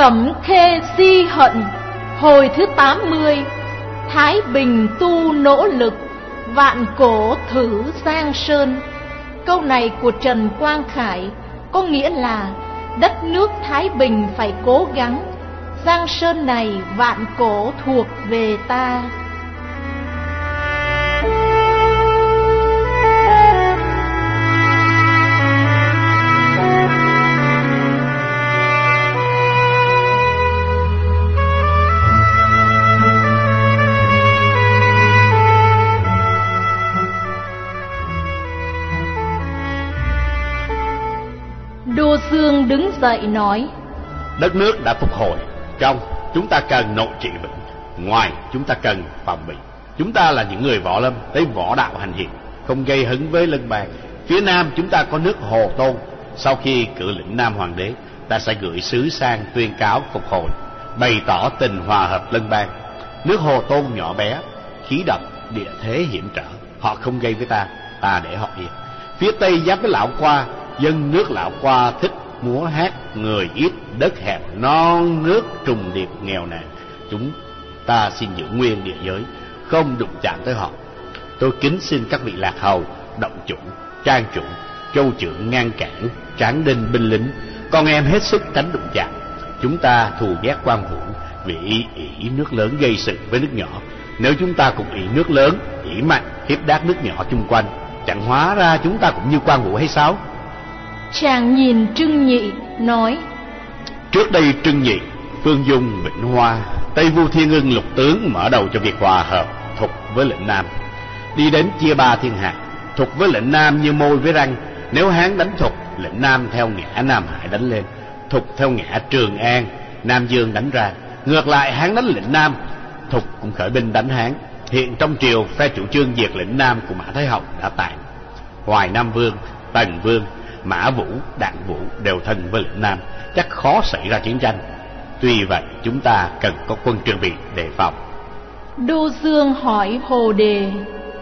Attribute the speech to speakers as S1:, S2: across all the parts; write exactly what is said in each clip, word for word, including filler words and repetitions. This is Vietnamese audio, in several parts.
S1: Cẩm khê di hận. Hồi thứ tám mươi. Thái Bình tu nỗ lực, vạn cổ thử Giang Sơn. Câu này của Trần Quang Khải có nghĩa là đất nước Thái Bình phải cố gắng, Giang Sơn này vạn cổ thuộc về ta. Đô Dương đứng dậy nói:
S2: Đất nước đã phục hồi, trong chúng ta cần nội trị vững, ngoài chúng ta cần phòng bị. Chúng ta là những người võ lâm, lấy võ đạo hành hiệp, không gây hấn với lân bang. Phía nam chúng ta có nước Hồ Tôn. Sau khi cử lĩnh Nam Hoàng đế, ta sẽ gửi sứ sang tuyên cáo phục hồi, bày tỏ tình hòa hợp lân bang. Nước Hồ Tôn nhỏ bé, khí độc, địa thế hiểm trở, họ không gây với ta, ta để họ yên. Phía tây giáp với Lão Qua, dân nước Lão Qua thích múa hát, người ít, đất hẹp, non nước trùng điệp nghèo nàn. Chúng ta xin giữ nguyên địa giới, không đụng chạm tới họ. Tôi kính xin các vị lạc hầu, động chủ, trang chủ, châu trưởng ngăn cản, tráng đinh binh lính, con em hết sức tránh đụng chạm. Chúng ta thù ghét Quan Vũ vì ý, ý nước lớn gây sự với nước nhỏ. Nếu chúng ta cùng ý nước lớn, ý mạnh hiếp đát nước nhỏ chung quanh, chẳng hóa ra chúng ta cũng như Quan Vũ hay sao?
S1: Chàng nhìn Trưng Nhị nói:
S2: Trước đây Trưng Nhị, Phương Dung, Vĩnh Hoa, Tây Vu Thiên Ưng lục tướng mở đầu cho việc hòa hợp Thục với lĩnh Nam, đi đến chia ba thiên hạ. Thục với lĩnh Nam như môi với răng, nếu Hán đánh Thục, lĩnh Nam theo ngã Nam Hải đánh lên, Thục theo ngã Trường An, Nam Dương đánh ra. Ngược lại, Hán đánh lĩnh Nam, Thục cũng khởi binh đánh Hán. Hiện trong triều, phe chủ trương diệt lĩnh Nam của Mã Thái Hậu đã tàn. Hoài Nam Vương, Tần Vương, Mã Vũ, Đặng Vũ đều thân với lĩnh Nam, chắc khó xảy ra chiến tranh. Tuy vậy, chúng ta cần có quân chuẩn bị đề phòng.
S1: Đô Dương hỏi Hồ Đề: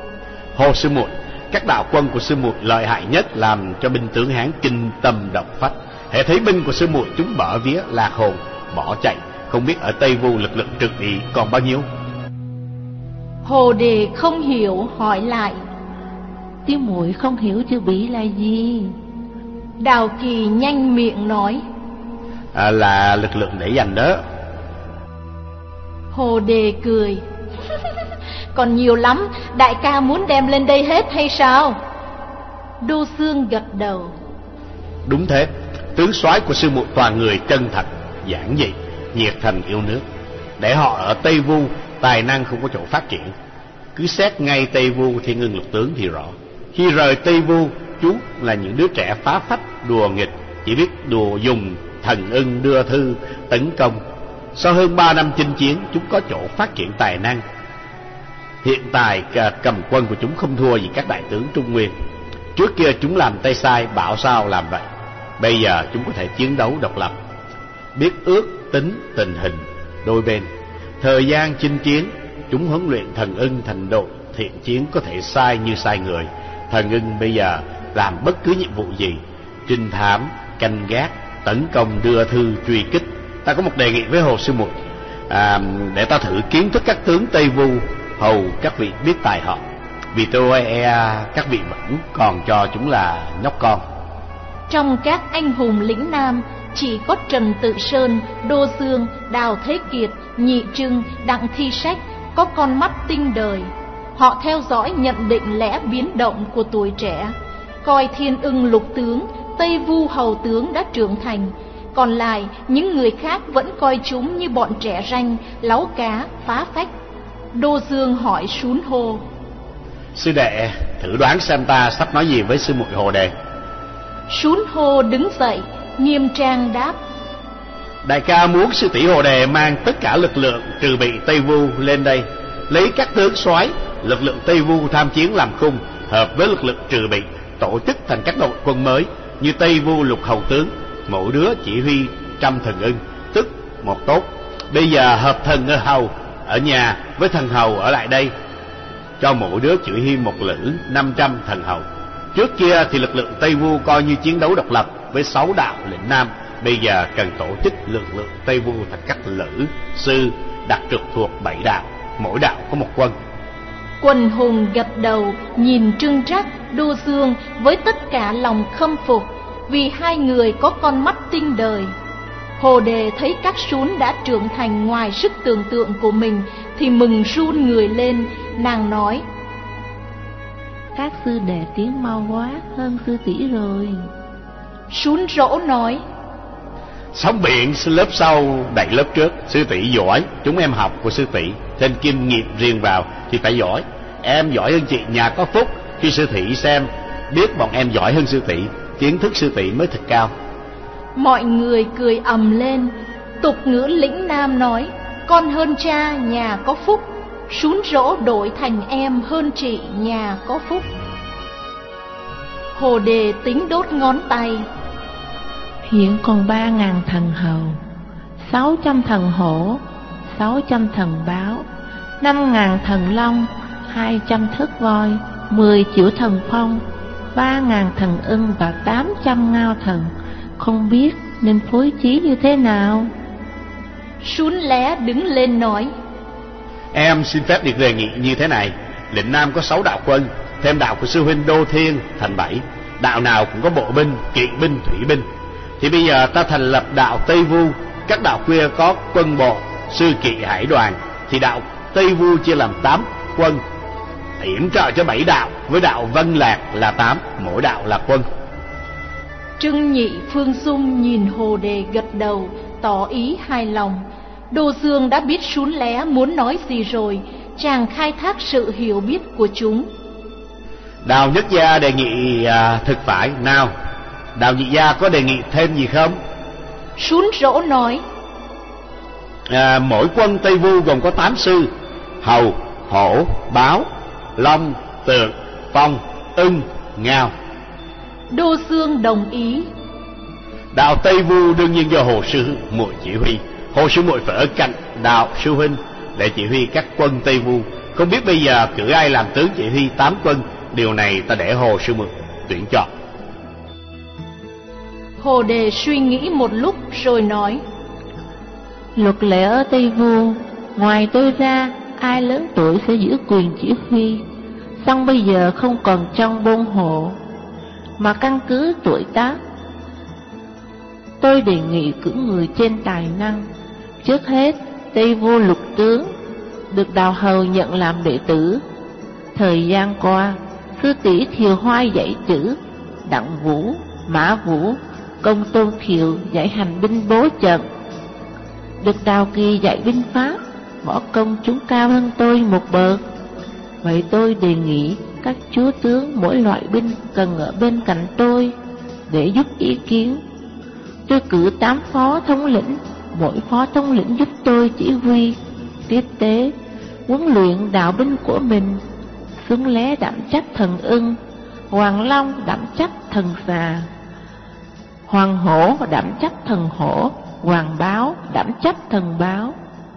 S2: Hồ Sư Muội, các đạo quân của Sư Muội lợi hại nhất, làm cho binh tướng Hán kinh tâm động phách. Hễ thấy binh của Sư Muội, chúng bở vía lạc hồn bỏ chạy. Không biết ở Tây Vu lực lượng trực ý còn bao nhiêu?
S1: Hồ Đề không hiểu hỏi lại:
S3: Tiêu muội không hiểu chữ bỉ là gì?
S1: Đào Kỳ nhanh miệng nói:
S2: à, Là lực lượng để giành đó.
S1: Hồ Đề cười: Còn nhiều lắm, đại ca muốn đem lên đây hết hay sao? Đô Dương gật đầu:
S2: Đúng thế, tướng soái của Sư Muội toàn người chân thật, giản dị, nhiệt thành yêu nước. Để họ ở Tây Vu, tài năng không có chỗ phát triển. Cứ xét ngay Tây Vu Thiên Ưng lục tướng thì rõ. Khi rời Tây Vu, chúng là những đứa trẻ phá phách, đùa nghịch, chỉ biết đùa dùng thần ưng đưa thư tấn công. Sau hơn ba năm chinh chiến, chúng có chỗ phát triển tài năng. Hiện tại cầm quân của chúng không thua gì các đại tướng Trung Nguyên. Trước kia chúng làm tay sai, bảo sao làm vậy. Bây giờ chúng có thể chiến đấu độc lập, biết ước tính tình hình đôi bên. Thời gian chinh chiến, chúng huấn luyện thần ưng thành đội thiện chiến, có thể sai như sai người. Thần ưng bây giờ làm bất cứ nhiệm vụ gì, trinh thám, canh gác, tấn công, đưa thư, truy kích. Ta có một đề nghị với Hồ Sư Muội, à, để ta thử kiến thức các tướng Tây Vu, hầu các vị biết tài họ. Vì tôi e các vị vẫn còn cho chúng là nhóc con.
S1: Trong các anh hùng lĩnh Nam, chỉ có Trần Tự Sơn, Đô Dương, Đào Thế Kiệt, Nhị Trưng, Đặng Thi Sách có con mắt tinh đời. Họ theo dõi nhận định lẽ biến động của tuổi trẻ, coi Thiên Ưng lục tướng, Tây Vu hầu tướng đã trưởng thành. Còn lại, những người khác vẫn coi chúng như bọn trẻ ranh, láu cá, phá phách. Đô Dương hỏi Sún Hô:
S2: Sư đệ, thử đoán xem ta sắp nói gì với Sư Muội Hồ Đề.
S1: Sún Hô đứng dậy, nghiêm trang đáp:
S2: Đại ca muốn sư tỷ Hồ Đề mang tất cả lực lượng trừ bị Tây Vu lên đây, lấy các tướng soái lực lượng Tây Vu tham chiến làm khung, hợp với lực lượng trừ bị, tổ chức thành các đội quân mới như Tây Vu lục hầu tướng, mỗi đứa chỉ huy trăm thần ưng, tức một tốt. Bây giờ hợp thần ở hầu ở nhà với thần hầu ở lại đây, cho mỗi đứa chỉ huy một lữ năm trăm thần hầu. Trước kia thì lực lượng Tây Vu coi như chiến đấu độc lập với sáu đạo lĩnh Nam, bây giờ cần tổ chức lực lượng Tây Vu thành các lữ, sư, đặt trực thuộc bảy đạo, mỗi đạo có một quân.
S1: Quần hùng gật đầu nhìn Trưng Trắc, Đô Dương với tất cả lòng khâm phục, vì hai người có con mắt tinh đời. Hồ Đề thấy các sún đã trưởng thành ngoài sức tưởng tượng của mình thì mừng run người lên. Nàng nói:
S3: Các sư đệ tiến mau quá hơn sư tỷ rồi.
S1: Sún Rỗ nói:
S2: Sóng biển lớp sau đẩy lớp trước, sư tỷ giỏi, chúng em học của sư tỷ, thêm kinh nghiệm riêng vào thì phải giỏi. Em giỏi hơn chị, nhà có phúc khi sư tỷ xem biết bọn em giỏi hơn sư tỷ, kiến thức sư tỷ mới thật cao.
S1: Mọi người cười ầm lên. Tục ngữ lĩnh Nam nói: Con hơn cha, nhà có phúc. Sún Rỗ đổi thành em hơn chị, nhà có phúc. Hồ Đề tính đốt ngón tay.
S3: Hiện còn ba ngàn thần hầu, sáu trăm thần hổ, sáu trăm thần báo, năm ngàn thần long, hai trăm thất voi, mười triệu thần phong, ba ngàn thần ưng và tám trăm ngao thần. Không biết nên phối trí như thế nào.
S1: Sún Lé đứng lên nói:
S2: Em xin phép được đề nghị như thế này. Lĩnh Nam có sáu đạo quân, thêm đạo của sư huynh Đô Thiên thành bảy. Đạo nào cũng có bộ binh, kỵ binh, thủy binh. Thì bây giờ ta thành lập đạo Tây Vu. Các đạo kia có quân bộ, sư kỵ hải đoàn. Thì đạo Tây Vu chia làm tám quân, yểm trợ cho bảy đạo, với đạo Vân Lạc là tám, mỗi đạo là quân.
S1: Trưng Nhị, Phương Dung nhìn Hồ Đề gật đầu, tỏ ý hài lòng. Đô Dương đã biết Sún Lé muốn nói gì rồi, chàng khai thác sự hiểu biết của chúng.
S2: Đào Nhất Gia đề nghị à, thực phải. Nào, Đào Nhị Gia có đề nghị thêm gì không?
S1: Sún Rỗ nói:
S2: à, Mỗi quân Tây Vu gồm có tám sư: hầu, hổ, báo, long, tượng, phong, ưng, ngao.
S1: Đô Dương đồng ý.
S2: Đạo Tây Vu đương nhiên do Hồ sư muội chỉ huy. Hồ sư muội phải ở cạnh đạo sư huynh để chỉ huy các quân Tây Vu. Không biết bây giờ cử ai làm tướng chỉ huy tám quân. Điều này ta để Hồ sư muội tuyển chọn.
S1: Hồ Đề suy nghĩ một lúc rồi nói:
S3: Luật lệ ở Tây Vu, ngoài tôi ra ai lớn tuổi sẽ giữ quyền chỉ huy. Song bây giờ không còn trong bôn hộ, mà căn cứ tuổi tác. Tôi đề nghị cử người trên tài năng. Trước hết, Tây Vu Lục tướng được Đào Hầu nhận làm đệ tử. Thời gian qua, sư tỷ Thiều Hoai dạy chữ, Đặng Vũ, Mã Vũ, Công Tôn Thiều dạy hành binh bố trận. Được Đào Kỳ dạy binh pháp, võ công chúng cao hơn tôi một bậc. Vậy tôi đề nghị các chúa tướng mỗi loại binh cần ở bên cạnh tôi để giúp ý kiến. Tôi cử tám phó thống lĩnh, mỗi phó thống lĩnh giúp tôi chỉ huy, tiếp tế, huấn luyện đạo binh của mình. Xứng Lé đảm trách thần ưng, Hoàng Long đảm trách thần xà, Hoàng Hổ đảm trách thần hổ, Hoàng Báo đảm trách thần báo.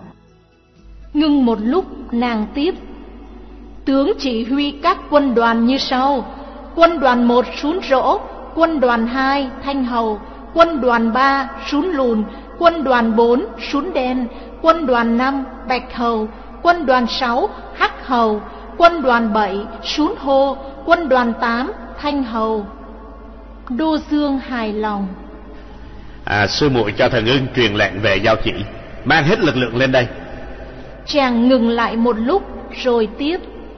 S1: Ngưng một lúc, nàng tiếp: Tướng chỉ huy các quân đoàn như sau: Quân đoàn một Sún Rỗ, Quân đoàn hai Thanh Hầu, Quân đoàn ba Sún Lùn, Quân đoàn bốn Sún Đen, Quân đoàn năm Bạch Hầu, Quân đoàn sáu Hắc Hầu, Quân đoàn bảy Sún Hô, Quân đoàn tám Thanh Hầu. Đô Dương hài lòng.
S2: à, Sư muội cho thần ưng truyền lệnh về giao chỉ, mang hết lực lượng lên đây.
S1: Chàng ngừng lại một lúc rồi tiếp: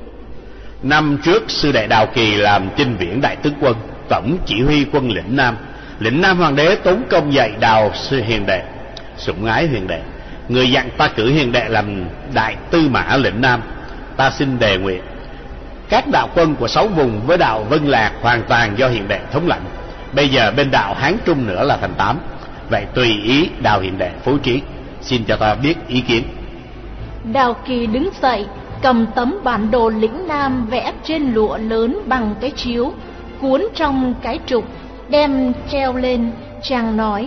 S2: Năm trước sư đệ Đào Kỳ làm chinh viễn đại tướng quân, tổng chỉ huy quân lĩnh Nam. Lĩnh Nam hoàng đế tốn công dạy Đào sư hiền đệ, sủng ái hiền đệ. Người dặn ta cử hiền đệ làm đại tư mã lĩnh Nam. Ta xin đề nguyện các đạo quân của sáu vùng với đạo Vân Lạc hoàn toàn do hiền đệ thống lãnh. Bây giờ bên đạo Hán Trung nữa là thành tám. Vậy tùy ý Đào hiền đệ phối trí, xin cho ta biết ý kiến.
S1: Đào Kỳ đứng dậy, cầm tấm bản đồ lĩnh Nam vẽ trên lụa lớn bằng cái chiếu, cuốn trong cái trục, đem treo lên. Chàng nói: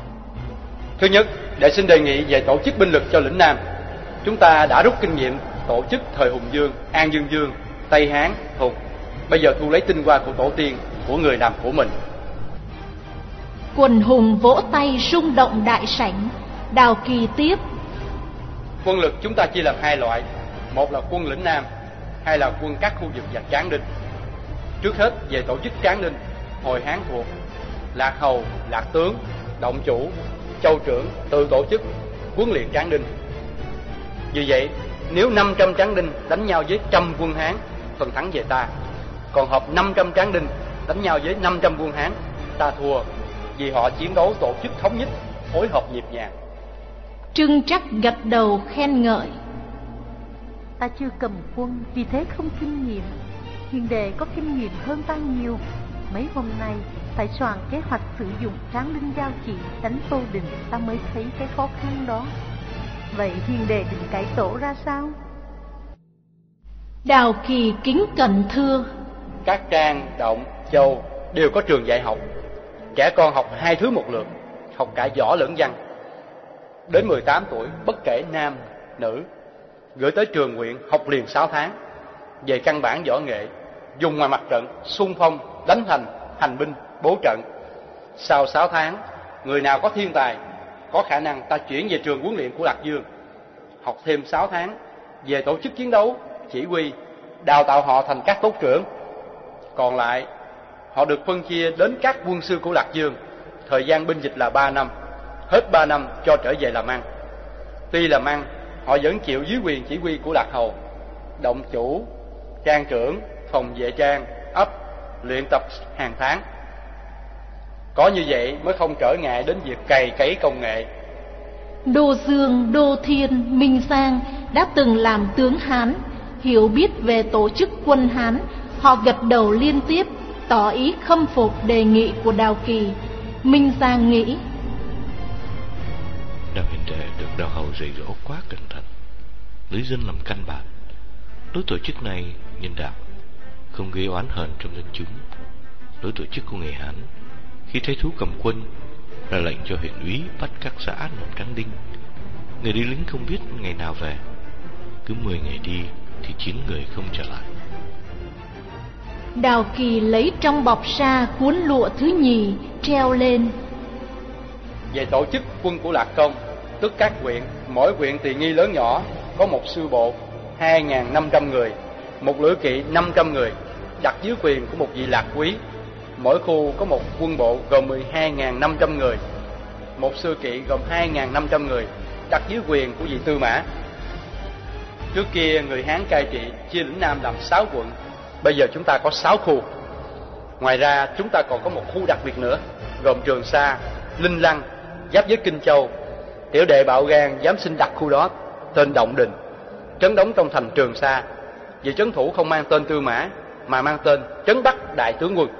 S4: Thứ nhất, đệ xin đề nghị về tổ chức binh lực cho lĩnh Nam. Chúng ta đã rút kinh nghiệm tổ chức thời Hùng Vương, An Dương Vương, Tây Hán, Thục. Bây giờ thu lấy tinh hoa của tổ tiên, của người làm của mình.
S1: Quần hùng vỗ tay rung động đại sảnh. Đào Kỳ tiếp:
S4: Quân lực chúng ta chia làm hai loại, một là quân lĩnh Nam, hai là quân các khu vực và Tráng Đinh. Trước hết về tổ chức Tráng Đinh, hồi Hán thuộc Lạc Hầu, Lạc Tướng, Động Chủ, Châu Trưởng tự tổ chức huấn luyện Tráng Đinh. Vì vậy, nếu năm trăm Tráng Đinh đánh nhau với trăm quân Hán, phần thắng về ta. Còn hợp năm trăm Tráng Đinh đánh nhau với năm trăm quân Hán, ta thua, vì họ chiến đấu tổ chức thống nhất, phối hợp nhịp nhàng.
S1: Trưng Trắc gật đầu khen ngợi:
S5: Ta chưa cầm quân, vì thế không kinh nghiệm. Hiền đệ có kinh nghiệm hơn ta nhiều. Mấy hôm nay phải soạn kế hoạch sử dụng Tráng Đinh giao chỉ đánh Tô Định, ta mới thấy cái khó khăn đó. Vậy hiền đệ định cải tổ ra sao?
S1: Đào Kỳ kính cẩn thưa:
S4: Các Trang, Động, Châu đều có trường dạy học. Trẻ con học hai thứ một lượt, học cả võ lẫn văn. Đến mười tám tuổi, bất kể nam, nữ, gửi tới trường huyện học liền sáu tháng. Về căn bản võ nghệ, dùng ngoài mặt trận, xung phong, đánh thành, hành binh, bố trận. Sau sáu tháng, người nào có thiên tài, có khả năng, ta chuyển về trường huấn luyện của Lạc Dương. Học thêm sáu tháng, về tổ chức chiến đấu, chỉ huy, đào tạo họ thành các tốt trưởng. Còn lại, họ được phân chia đến các quân sư của Lạc Dương. Thời gian binh dịch là ba năm, hết ba năm cho trở về làm ăn. Tuy làm ăn, họ vẫn chịu dưới quyền chỉ huy của Lạc Hầu. Động Chủ, Trang Trưởng, phòng vệ trang, ấp, luyện tập hàng tháng. Có như vậy mới không trở ngại đến việc cày cấy công nghệ.
S1: Đô Dương, Đô Thiên, Minh Giang đã từng làm tướng Hán, hiểu biết về tổ chức quân Hán. Họ gật đầu liên tiếp, tỏ ý khâm phục đề nghị của Đào Kỳ. Minh Giang nghĩ:
S6: Đào hiền đệ được Đào Hầu dạy dỗ quá cẩn thận, lấy dân làm căn bản. Đối tổ chức này nhân đạo, không gây oán hờn trong dân chúng. Đối tổ chức của người Hán, khi thấy thú cầm quân, ra lệnh cho huyện úy bắt các xã nộp Tráng Đinh. Người đi lính không biết ngày nào về, cứ mười ngày đi thì chín người không trở lại.
S1: Đào Kỳ lấy trong bọc ra cuốn lụa thứ nhì, treo lên.
S4: Về tổ chức quân của Lạc Công, tức các huyện, mỗi huyện tỳ nghi lớn nhỏ có một sư bộ hai nghìn năm trăm người, một lữ kỵ năm trăm người, đặt dưới quyền của một vị lạc quý. Mỗi khu có một quân bộ gồm mười hai nghìn năm trăm người, một sư kỵ gồm hai nghìn năm trăm người, đặt dưới quyền của vị tư mã. Trước kia người Hán cai trị chia lĩnh Nam làm sáu quận, bây giờ chúng ta có sáu khu. Ngoài ra chúng ta còn có một khu đặc biệt nữa, gồm Trường Sa, Linh Lăng, giáp với Kinh Châu. Tiểu đệ bạo gan dám xin đặt khu đó, tên Động Đình, trấn đóng trong thành Trường Sa. Vị trấn thủ không mang tên Tư Mã, mà mang tên Trấn Bắc Đại Tướng Quân.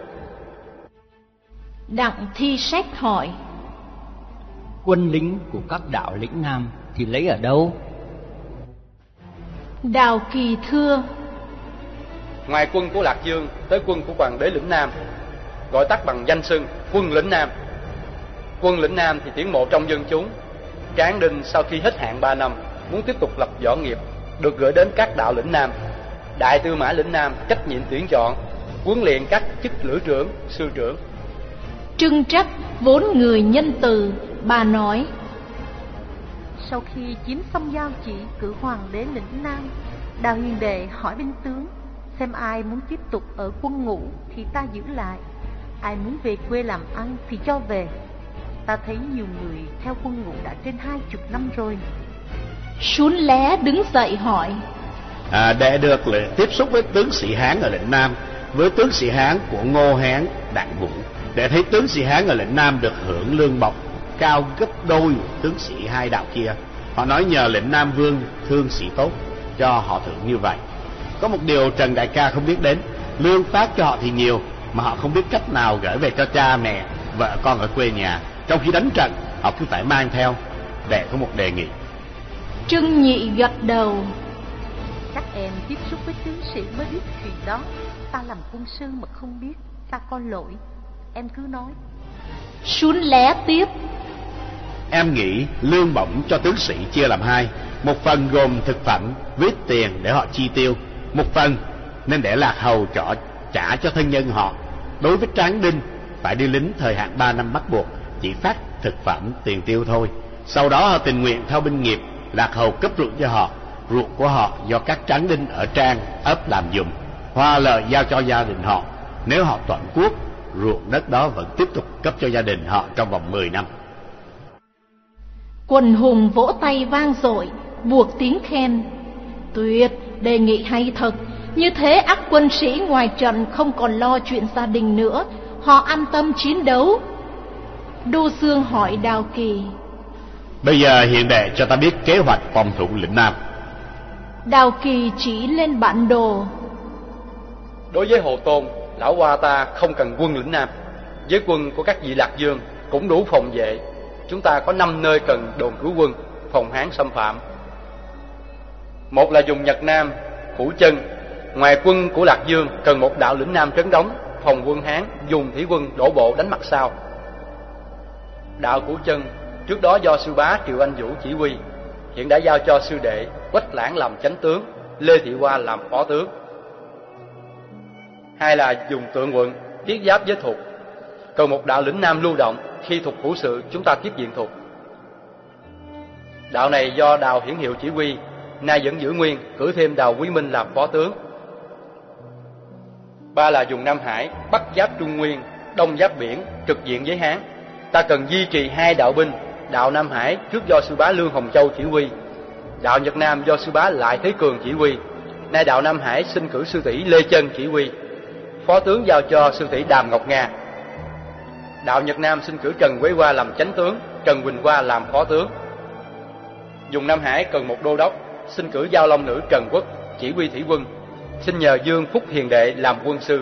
S1: Đặng Thi Sách hỏi:
S7: Quân lính của các đạo lĩnh Nam thì lấy ở đâu?
S1: Đào Kỳ thưa:
S4: Ngoài quân của Lạc Dương tới quân của Hoàng đế lĩnh Nam, gọi tắt bằng danh xưng quân lĩnh Nam. Quân lĩnh Nam thì tuyển mộ trong dân chúng. Tráng Đinh sau khi hết hạn ba năm muốn tiếp tục lập võ nghiệp, được gửi đến các đạo lĩnh Nam. Đại tư mã lĩnh Nam trách nhiệm tuyển chọn, huấn luyện các chức lữ trưởng, sư trưởng.
S1: Trưng Trắc vốn người nhân từ, bà nói:
S5: Sau khi chiếm xong giao chỉ, cử hoàng đế lĩnh Nam, Đào hiền đệ hỏi binh tướng, xem ai muốn tiếp tục ở quân ngũ thì ta giữ lại, ai muốn về quê làm ăn thì cho về. Ta thấy nhiều người theo quân ngũ đã trên hai chục năm rồi.
S1: Sún Lé đứng dậy hỏi:
S2: à, Đệ được là tiếp xúc với tướng sĩ Hán ở lĩnh Nam, với tướng sĩ Hán của Ngô Hán, Đặng Vũ. Để thấy tướng sĩ Hán ở lĩnh Nam được hưởng lương bọc cao gấp đôi tướng sĩ hai đạo kia. Họ nói nhờ lĩnh Nam Vương thương sĩ tốt, cho họ thưởng như vậy. Có một điều Trần đại ca không biết đến, lương phát cho họ thì nhiều, mà họ không biết cách nào gửi về cho cha mẹ, vợ con ở quê nhà. Trong khi đánh trận, họ cứ phải mang theo. Đệ có một đề nghị.
S1: Trưng Nhị gật đầu:
S5: Các em tiếp xúc với tướng sĩ mới biết chuyện đó. Ta làm quân sư mà không biết, ta có lỗi. Em cứ nói.
S1: Sún Lé tiếp:
S2: Em nghĩ lương bổng cho tướng sĩ chia làm hai. Một phần gồm thực phẩm, viết tiền để họ chi tiêu. Một phần nên để Lạc Hầu trả, trả cho thân nhân họ. Đối với Tráng Đinh, phải đi lính thời hạn ba năm bắt buộc, chỉ phát thực phẩm tiền tiêu thôi. Sau đó họ tình nguyện theo binh nghiệp, Lạc Hầu cấp ruộng cho họ. Ruộng của họ do các tráng đinh ở Trang ấp làm dùng, hoa lợi giao cho gia đình họ. Nếu họ toàn quốc, ruộng đất đó vẫn tiếp tục cấp cho gia đình họ trong vòng mười năm.
S1: Quần hùng vỗ tay vang dội, buộc tiếng khen. Tuyệt, đề nghị hay thật. Như thế ắt quân sĩ ngoài trận không còn lo chuyện gia đình nữa, họ an tâm chiến đấu. Đô Xương hỏi Đào Kỳ:
S2: Bây giờ hiện đệ cho ta biết kế hoạch phòng thủ lĩnh Nam.
S1: Đào Kỳ chỉ lên bản đồ.
S4: Đối với Hồ Tôn, lão Hoa ta không cần quân lĩnh Nam. Với quân của các vị Lạc Dương cũng đủ phòng vệ. Chúng ta có năm nơi cần đồn cứu quân, phòng Hán xâm phạm. Một là dùng Nhật Nam, Phủ Chân. Ngoài quân của Lạc Dương cần một đạo lĩnh Nam trấn đóng, phòng quân Hán dùng thủy quân đổ bộ đánh mặt sau. Đạo Phủ Chân trước đó do sư bá Triệu Anh Vũ chỉ huy, hiện đã giao cho sư đệ Quách Lãng làm chánh tướng, Lê Thị Hoa làm phó tướng. Hai là dùng Tượng Quận tiếp giáp với Thục, cần một đạo lĩnh Nam lưu động, khi Thục phủ sự chúng ta tiếp diện Thục. Đạo này do Đào Hiển Hiệu chỉ huy, nay vẫn giữ nguyên, cử thêm Đào Quý Minh làm phó tướng. Ba là dùng Nam Hải, bắc giáp Trung Nguyên, đông giáp biển, trực diện với Hán. Ta cần duy trì hai đạo binh. Đạo Nam Hải trước do sư bá Lương Hồng Châu chỉ huy, đạo Nhật Nam do sư bá Lại Thế Cường chỉ huy. Nay đạo Nam Hải xin cử sư tỷ Lê Chân chỉ huy, phó tướng giao cho sư tỷ Đàm Ngọc Nga. Đạo Nhật Nam xin cử Trần Quế Hoa làm chánh tướng, Trần Quỳnh Hoa làm phó tướng. Dùng Nam Hải cần một đô đốc, xin cử Giao Long nữ Trần Quốc chỉ huy thủy quân, xin nhờ Dương Phúc hiền đệ làm quân sư.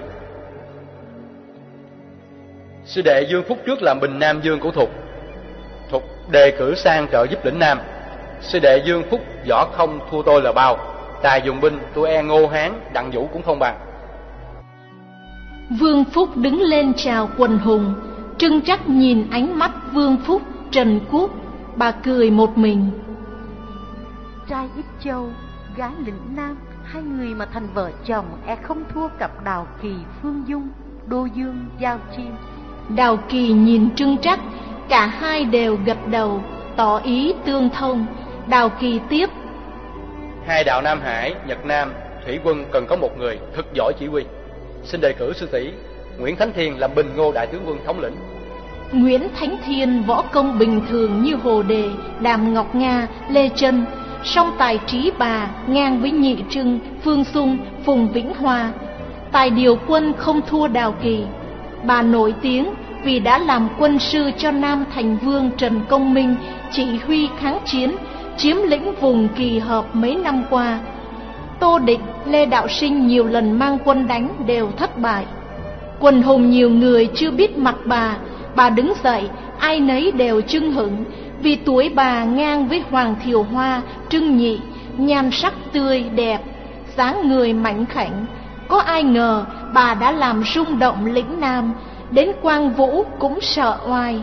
S4: Sư đệ Dương Phúc trước làm Bình Nam Dương của Thục, Thục đề cử sang trợ giúp lĩnh Nam. Sư đệ Dương Phúc võ không thua tôi là bao, tài dùng binh tôi e Ngô Hán, Đặng Vũ cũng không bằng.
S1: Vương Phúc đứng lên chào quần hùng. Trưng Trắc nhìn ánh mắt Vương Phúc, Trần Quốc, bà cười một mình.
S5: Trai ít châu, gái lĩnh Nam, hai người mà thành vợ chồng e không thua cặp Đào Kỳ, Phương Dung, Đô Dương, Giao Chiêm.
S1: Đào Kỳ nhìn Trưng Trắc, cả hai đều gật đầu, tỏ ý tương thông. Đào Kỳ tiếp:
S4: Hai đạo Nam Hải, Nhật Nam, thủy quân cần có một người thật giỏi chỉ huy. Xin đề cử sư tỷ Nguyễn Thánh Thiên làm Bình Ngô đại tướng quân thống lĩnh.
S1: Nguyễn Thánh Thiên võ công bình thường như Hồ Đề, Đàm Ngọc Nga, Lê Chân, song tài trí bà ngang với Nhị Trưng, Phương Xung, Phùng Vĩnh Hoa. Tài điều quân không thua Đào Kỳ. Bà nổi tiếng vì đã làm quân sư cho Nam Thành Vương Trần Công Minh chỉ huy kháng chiến, chiếm lĩnh vùng Kỳ Hợp mấy năm qua. Tô Địch, Lê Đạo Sinh nhiều lần mang quân đánh đều thất bại. Quần hùng nhiều người chưa biết mặt bà, bà đứng dậy, ai nấy đều chưng hửng, vì tuổi bà ngang với Hoàng Thiều Hoa, Trưng Nhị, nhan sắc tươi đẹp, dáng người mảnh khảnh. Có ai ngờ bà đã làm rung động lĩnh Nam, đến Quang Vũ cũng sợ oai.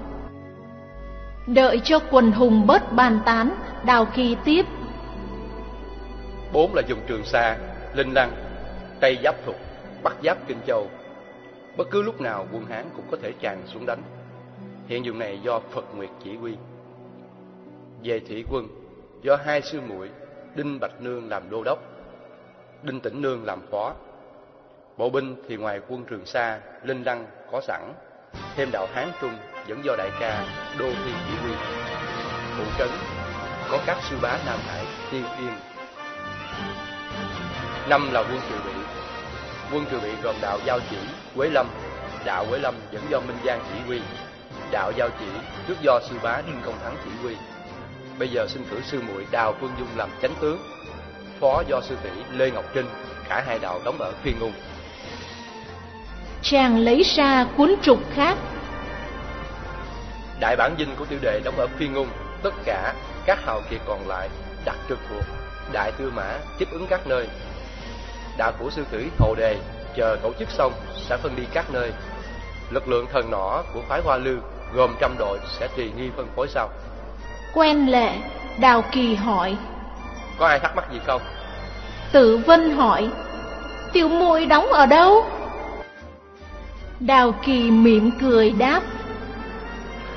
S1: Đợi cho quần hùng bớt bàn tán, Đào Kỳ tiếp:
S4: Bốn là dùng Trường Sa, Linh Lăng, Tây giáp Thục, Bắc giáp Kinh Châu. Bất cứ lúc nào quân Hán cũng có thể tràn xuống đánh. Hiện vùng này do Phật Nguyệt chỉ huy. Về thủy quân, do hai sư muội Đinh Bạch Nương làm đô đốc, Đinh Tĩnh Nương làm phó. Bộ binh thì ngoài quân Trường Sa, Linh Lăng có sẵn, thêm đạo Hán Trung vẫn do đại ca Đô Thiên chỉ huy. Phụ trấn có các sư bá Nam Hải, Tiên Yên. Năm là quân Triệu Bị. Quân Triệu Bị gồm đạo Giao Chỉ, Quế Lâm. Đạo Quế Lâm vẫn do Minh Giang chỉ huy. Đạo Giao Chỉ trước do sư bá Đinh Công Thắng chỉ huy. Bây giờ xin cử sư muội Đào Phương Dung làm chánh tướng, phó do sư tỷ Lê Ngọc Trinh, cả hai đạo đóng ở Phiên Ngôn.
S1: Chàng lấy ra cuốn trục khác.
S4: Đại bản dinh của tiểu đệ đóng ở Phiên Ngôn, tất cả các hào kiệt còn lại đặt trực thuộc Đại Tư Mã tiếp ứng các nơi. Đạo của sư tử Hồ Đề chờ tổ chức xong sẽ phân đi các nơi. Lực lượng thần nỏ của phái Hoa Lư gồm trăm đội sẽ tùy nghi phân phối sau.
S1: Quen lệ, Đào Kỳ hỏi:
S4: Có ai thắc mắc gì không?
S1: Tử Vân hỏi: Tiểu muội đóng ở đâu? Đào Kỳ mỉm cười đáp: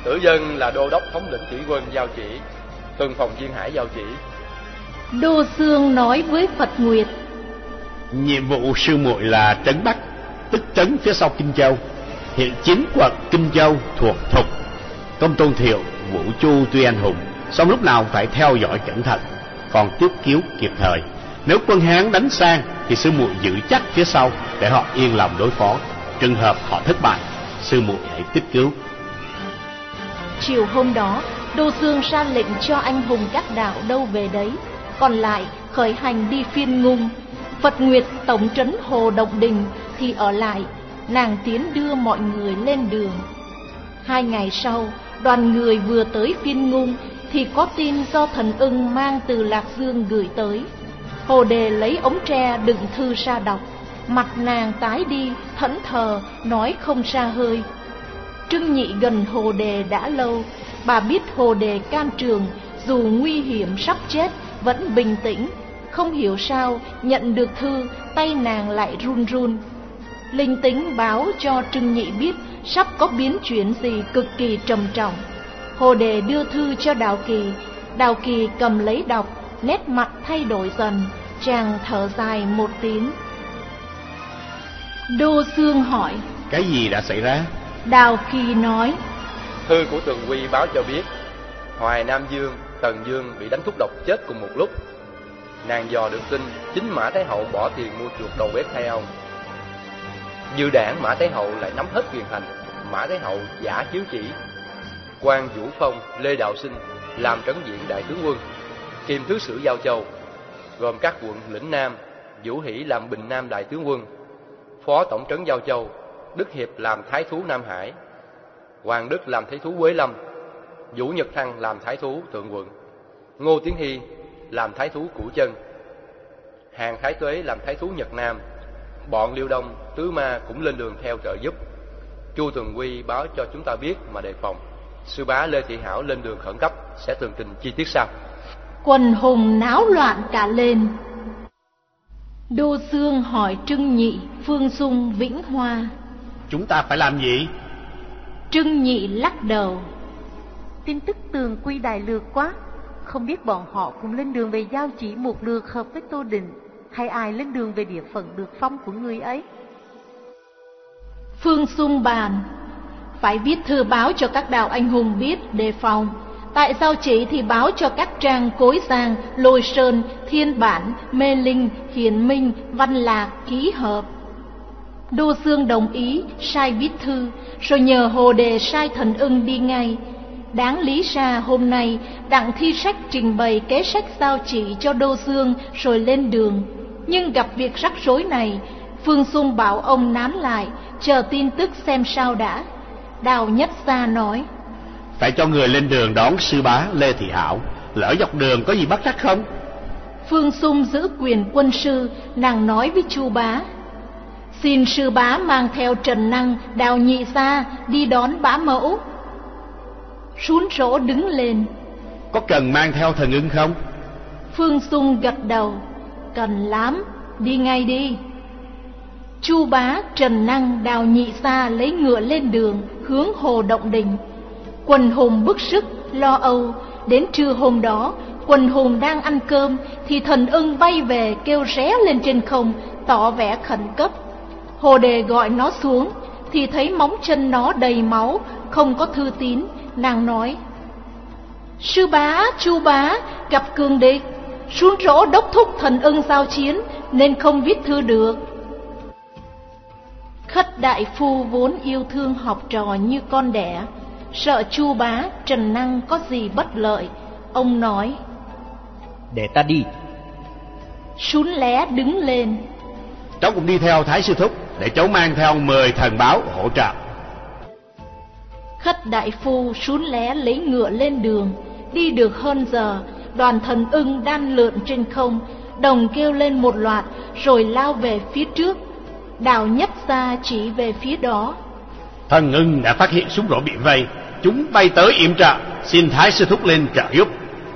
S4: Tử Dân là đô đốc thống lĩnh thủy quân giao chỉ, Tuần Phòng Duyên Hải giao chỉ.
S1: Đô Xương nói với Phật Nguyệt:
S2: Nhiệm vụ sư muội là trấn Bắc, tức trấn phía sau Kinh Châu. Hiện chính quận Kinh Châu thuộc Thục. Công Tôn Thiệu, Vũ Chu tuy anh hùng, song lúc nào phải theo dõi cẩn thận, còn tiếp cứu kịp thời. Nếu quân Hán đánh sang thì sư muội giữ chắc phía sau để họ yên lòng đối phó. Trường hợp họ thất bại, sư muội hãy tiếp cứu.
S1: Chiều hôm đó, Đô Xương ra lệnh cho anh hùng các đạo đâu về đấy, còn lại khởi hành đi Phiên Ngung. Phật Nguyệt tổng trấn Hồ Động Đình thì ở lại, nàng tiến đưa mọi người lên đường. Hai ngày sau, đoàn người vừa tới Phiên Ngung thì có tin do Thần Ưng mang từ Lạc Dương gửi tới. Hồ Đề lấy ống tre đựng thư ra đọc, mặt nàng tái đi, thẫn thờ, nói không ra hơi. Trưng Nhị gần Hồ Đề đã lâu, bà biết Hồ Đề can trường, dù nguy hiểm sắp chết vẫn bình tĩnh. Không hiểu sao nhận được thư, tay nàng lại run run. Linh tính báo cho Trưng Nhị biết sắp có biến chuyển gì cực kỳ trầm trọng. Hồ Đề đưa thư cho Đào Kỳ. Đào Kỳ cầm lấy đọc, nét mặt thay đổi dần, chàng thở dài một tiếng. Đô Xương hỏi:
S2: Cái gì đã xảy ra?
S1: Đào Kỳ nói:
S4: Thư của Tường Quy báo cho biết Hoài Nam Dương, Tần Dương bị đánh thúc độc chết cùng một lúc. Nàng dò được tin chính Mã Thái Hậu bỏ tiền mua chuột đầu bếp thay ông. Dư đảng Mã Thái Hậu lại nắm hết quyền hành. Mã Thái Hậu giả chiếu chỉ quan Vũ Phong, Lê Đạo Sinh làm trấn viện đại tướng quân, kiêm thứ sử Giao Châu, gồm các quận lĩnh Nam. Vũ Hỷ làm Bình Nam đại tướng quân, phó tổng trấn Giao Châu. Đức Hiệp làm thái thú Nam Hải, Hoàng Đức làm thái thú Quế Lâm, Vũ Nhật Thăng làm thái thú Thượng Quận, Ngô Tiến Hy làm thái thú Củ Chân, Hàn Thái Tuế làm thái thú Nhật Nam. Bọn Liêu Đông, Tứ Ma cũng lên đường theo trợ giúp. Chu Tường Quy báo cho chúng ta biết mà đề phòng. Sư bá Lê Thị Hảo lên đường khẩn cấp, sẽ tường trình chi tiết sau.
S1: Quần hùng náo loạn cả lên. Đô Xương hỏi Trưng Nhị, Phương Dung, Vĩnh Hoa:
S2: Chúng ta phải làm gì?
S1: Trưng Nhị lắc đầu:
S5: Tin tức Tường Quy đại lược quá, không biết bọn họ cùng lên đường về giao chỉ một lượt hợp với Tô Định, hay ai lên đường về địa phận được phong của người ấy.
S1: Phương Dung bàn: Phải viết thư báo cho các đạo anh hùng biết đề phòng. Tại giao chỉ thì báo cho các trang Cối Giang, Lôi Sơn, Thiên Bản, Mê Linh, Hiền Minh, Văn Lạc ký hợp. Đô Xương đồng ý, sai viết thư, rồi nhờ Hồ Đề sai Thần Ưng đi ngay. Đáng lý ra hôm nay Đặng Thi Sách trình bày kế sách giao chỉ cho Đô Xương rồi lên đường. Nhưng gặp việc rắc rối này, Phương Dung bảo ông nán lại, chờ tin tức xem sao đã. Đào Nhất Gia nói:
S2: Phải cho người lên đường đón sư bá Lê Thị Hảo, lỡ dọc đường có gì bắt rắc không?
S1: Phương Dung giữ quyền quân sư, nàng nói với Chu bá: Xin sư bá mang theo Trần Năng, Đào Nhị Gia đi đón bá mẫu. Sún rỗ đứng lên:
S2: Có cần mang theo Thần Ưng không?
S1: Phương Dung gật đầu: Cần lắm, đi ngay đi. Chu bá, Trần Năng, Đào Nhị Gia lấy ngựa lên đường hướng Hồ Động Đình. Quần hùng bức sức lo âu. Đến trưa hôm đó, quần hùng đang ăn cơm thì Thần Ưng bay về kêu ré lên trên không, tỏ vẻ khẩn cấp. Hồ Đề gọi nó xuống thì thấy móng chân nó đầy máu, không có thư tín. Nàng nói: Sư bá, Chu bá, gặp cường địch, sún rỗ đốc thúc Thần Ưng giao chiến nên không viết thư được. Khất đại phu vốn yêu thương học trò như con đẻ, sợ Chu bá, Trần Năng có gì bất lợi, ông nói:
S7: Để ta đi.
S1: Sún lé đứng lên:
S2: Cháu cũng đi theo Thái sư thúc, để cháu mang theo mười thần báo hỗ trợ.
S1: Khất đại phu sún lé lấy ngựa lên đường. Đi được hơn giờ, đoàn Thần Ưng đan lượn trên không, đồng kêu lên một loạt rồi lao về phía trước. Đào Nhất Gia chỉ về phía đó:
S2: Thần Ưng đã phát hiện súng rỗ bị vây, chúng bay tới yểm trợ, xin Thái sư thúc lên trợ giúp.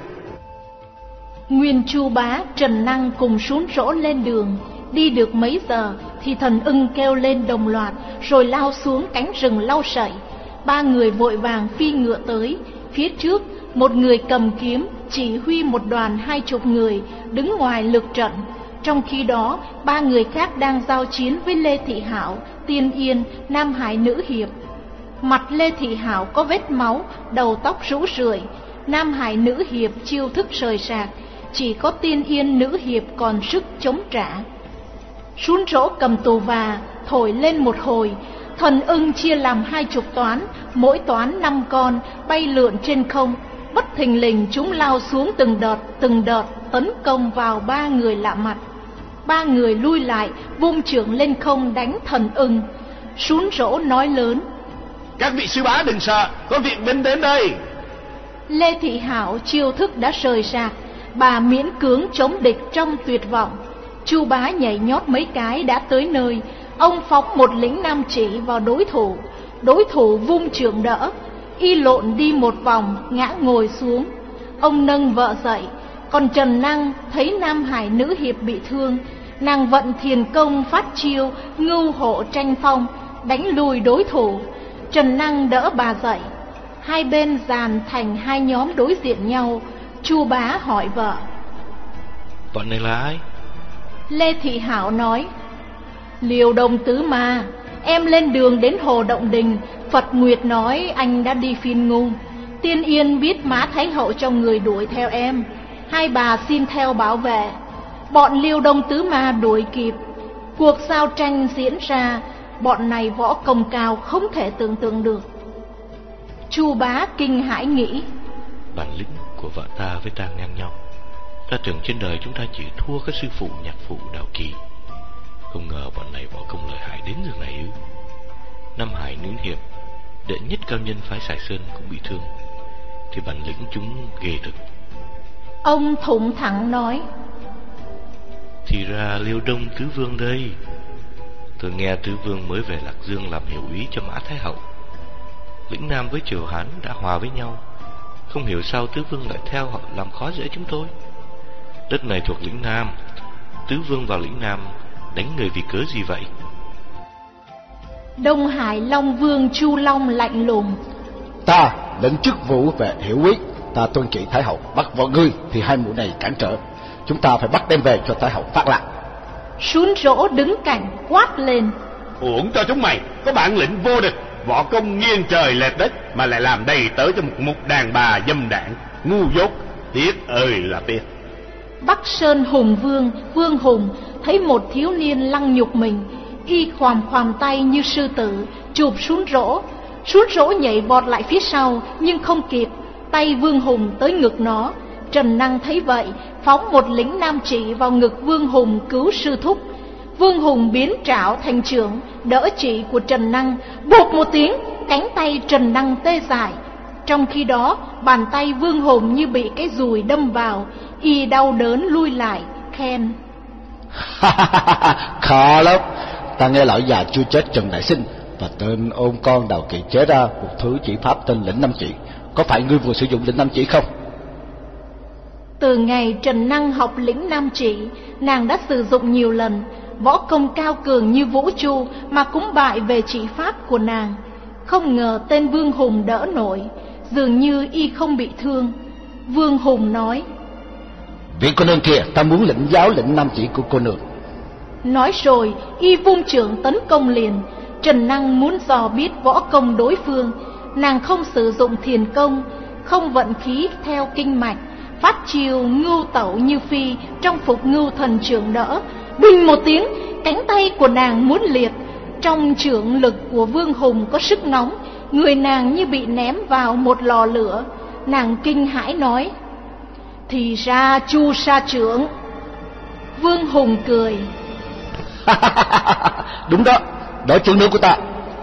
S1: Nguyên Chu bá, Trần Năng cùng sún rỗ lên đường. Đi được mấy giờ thì Thần Ưng kêu lên đồng loạt rồi lao xuống cánh rừng lau sậy. ba người vội vàng phi ngựa tới. Phía trước, một người cầm kiếm chỉ huy một đoàn hai chục người đứng ngoài lực trận. Trong khi đó, ba người khác đang giao chiến với Lê Thị Hảo, Tiên Yên, Nam Hải Nữ Hiệp. Mặt Lê Thị Hảo có vết máu, đầu tóc rũ rượi. Nam Hải Nữ Hiệp chiêu thức rời rạc, chỉ có Tiên Yên Nữ Hiệp còn sức chống trả. Sún Rỗ cầm tù và thổi lên một hồi, thần ưng chia làm hai chục toán, mỗi toán năm con, bay lượn trên không. Bất thình lình chúng lao xuống từng đợt, từng đợt tấn công vào ba người lạ mặt. Ba người lui lại, vung chưởng lên không đánh thần ưng. Sún Rỗ nói lớn:
S2: Các vị sư bá đừng sợ, có viện binh đến đây.
S1: Lê Thị Hảo chiêu thức đã rời rạc, bà miễn cưỡng chống địch trong tuyệt vọng. Chu Bá nhảy nhót mấy cái đã tới nơi, ông phóng một lính nam chỉ vào đối thủ. Đối thủ vung chưởng đỡ, y lộn đi một vòng, ngã ngồi xuống. Ông nâng vợ dậy, còn Trần Năng thấy Nam Hải Nữ Hiệp bị thương, nàng vận thiền công phát chiêu ngưu hộ tranh phong, đánh lùi đối thủ. Trần Năng đỡ bà dậy, hai bên dàn thành hai nhóm đối diện nhau. Chu Bá hỏi vợ:
S6: Bọn này là ai?
S1: Lê Thị Hảo nói: Liều Đồng Tứ Ma. Em lên đường đến Hồ Động Đình, Phật Nguyệt nói anh đã đi phiên ngu. Tiên Yên biết Mã Thái Hậu trong người đuổi theo em, hai bà xin theo bảo vệ. Bọn Liêu Đông Tứ Ma đuổi kịp, cuộc giao tranh diễn ra. Bọn này võ công cao không thể tưởng tượng được. Chu Bá kinh hãi nghĩ:
S6: Bản lĩnh của vợ ta với ta ngang nhau. Ta tưởng trên đời chúng ta chỉ thua các sư phụ nhạc phụ Đào Kỳ, không ngờ bọn này võ công lợi hại đến nhường này ư? Nam Hải Nữ Hiệp, đệ nhất cao nhân phái Sài Sơn cũng bị thương, thì bản lĩnh chúng ghê thực.
S1: Ông thủng thẳng nói:
S6: Thì ra Liêu Đông Tứ Vương đây. Tôi nghe Tứ Vương mới về Lạc Dương làm hiệu úy cho Mã Thái Hậu. Lĩnh Nam với Triều Hán đã hòa với nhau, không hiểu sao Tứ Vương lại theo họ làm khó dễ chúng tôi. Đất này thuộc lĩnh Nam, Tứ Vương vào lĩnh Nam đánh người vì cớ gì vậy?
S1: Đông Hải Long Vương Chu Long lạnh lùng:
S8: Ta lệnh chức vụ về hiệu úy, ta tuân chỉ Thái Hậu bắt vợ ngươi thì hai mụ này cản trở, chúng ta phải bắt đem về cho Thái Hậu phát lạc.
S1: Sún Rỗ đứng cạnh quát lên:
S2: Uổng cho chúng mày, có bản lĩnh vô địch, võ công nghiêng trời lệch đất, mà lại làm đầy tớ cho một một đàn bà dâm đảng, ngu dốt, tiếc ơi là tiếc.
S1: Bắc Sơn Hùng Vương Vương Hùng thấy một thiếu niên lăng nhục mình, y khoàm khoàm tay như sư tử chụp Sún Rỗ. Sún Rỗ nhảy bọt lại phía sau nhưng không kịp, tay Vương Hùng tới ngực nó. Trần Năng thấy vậy, phóng một lính nam chỉ vào ngực Vương Hùng cứu sư thúc. Vương Hùng biến trảo thành chưởng, đỡ chỉ của Trần Năng, bột một tiếng, cánh tay Trần Năng tê dại. Trong khi đó, bàn tay Vương Hùng như bị cái dùi đâm vào, y đau đớn lui lại, khen:
S8: Khó lắm, ta nghe lão già chưa chết Trần Đại Sinh và tên ôn con Đào Kỳ chế ra một thứ chỉ pháp tên lĩnh nam chỉ. Có phải ngươi vừa sử dụng lĩnh nam chỉ không?
S1: Từ ngày Trần Năng học lĩnh nam chỉ, nàng đã sử dụng nhiều lần. Võ công cao cường như Vũ Chu mà cũng bại về chỉ pháp của nàng. Không ngờ tên Vương Hùng đỡ nổi, dường như y không bị thương. Vương Hùng nói:
S8: Vị cô nương kia, ta muốn lĩnh giáo lĩnh nam chỉ của cô nương.
S1: Nói rồi y vung chưởng tấn công liền. Trần Năng muốn dò biết võ công đối phương, nàng không sử dụng thiền công, không vận khí theo kinh mạch, phát chiêu ngưu tẩu như phi trong phục ngưu thần chưởng đỡ. Bình một tiếng, cánh tay của nàng muốn liệt. Trong chưởng lực của Vương Hùng có sức nóng, người nàng như bị ném vào một lò lửa. Nàng kinh hãi nói: Thì ra Chu sa chưởng. Vương Hùng cười:
S8: Đúng đó, đó chưởng nữa của ta.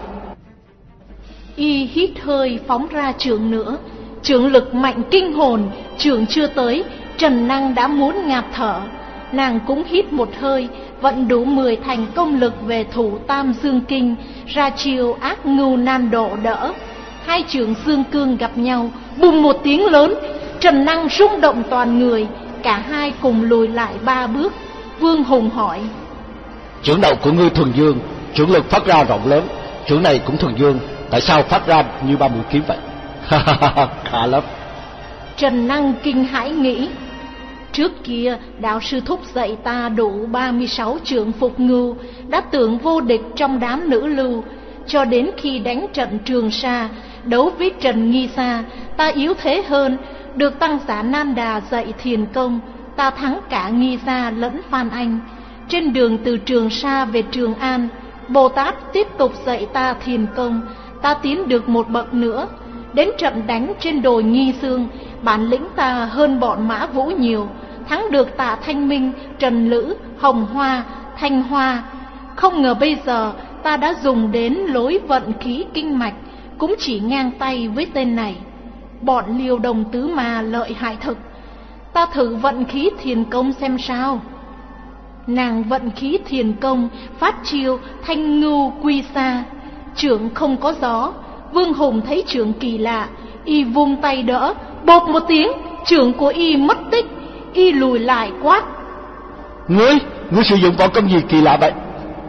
S1: Y hít hơi phóng ra chưởng nữa. Chưởng lực mạnh kinh hồn, chưởng chưa tới, Trần Năng đã muốn ngạt thở. Nàng cũng hít một hơi, vận đủ mười thành công lực về thủ Tam Dương Kinh, ra chiều ác ngưu nan độ đỡ. Hai chưởng dương cương gặp nhau, bùng một tiếng lớn, Trần Năng rung động toàn người, cả hai cùng lùi lại ba bước. Vương Hùng hỏi:
S8: Chưởng đầu của ngươi thuần dương, chưởng lực phát ra rộng lớn, chưởng này cũng thuần dương, Tại sao phát ra như ba mũi kiếm vậy? Khá lắm.
S1: Trần Năng kinh hãi nghĩ, trước kia đạo sư thúc dạy ta đủ ba mươi sáu trượng phục ngưu, đã tưởng vô địch trong đám nữ lưu, cho đến khi đánh trận Trường Sa, đấu với Trần Nghi Sa, ta yếu thế hơn, được Tăng Giả Nan Đà dạy thiền công, ta thắng cả Nghi Sa lẫn Phan Anh. Trên đường từ Trường Sa về Trường An, Bồ Tát tiếp tục dạy ta thiền công, ta tiến được một bậc nữa. Đến trận đánh trên đồi Nghi Sương, bản lĩnh ta hơn bọn Mã Vũ nhiều, thắng được Tạ Thanh Minh, Trần Lữ, Hồng Hoa, Thanh Hoa. Không ngờ bây giờ ta đã dùng đến lối vận khí kinh mạch, cũng chỉ ngang tay với tên này. Bọn Liêu Đồng Tứ Ma lợi hại thực, ta thử vận khí thiền công xem sao. Nàng vận khí thiền công, phát chiêu thanh ngưu quy sa, trưởng không có gió. Vương Hùng thấy trưởng kỳ lạ, y vung tay đỡ, bộp một tiếng, trưởng của y mất tích, y lùi lại quát:
S8: Ngươi, ngươi sử dụng võ công gì kỳ lạ vậy?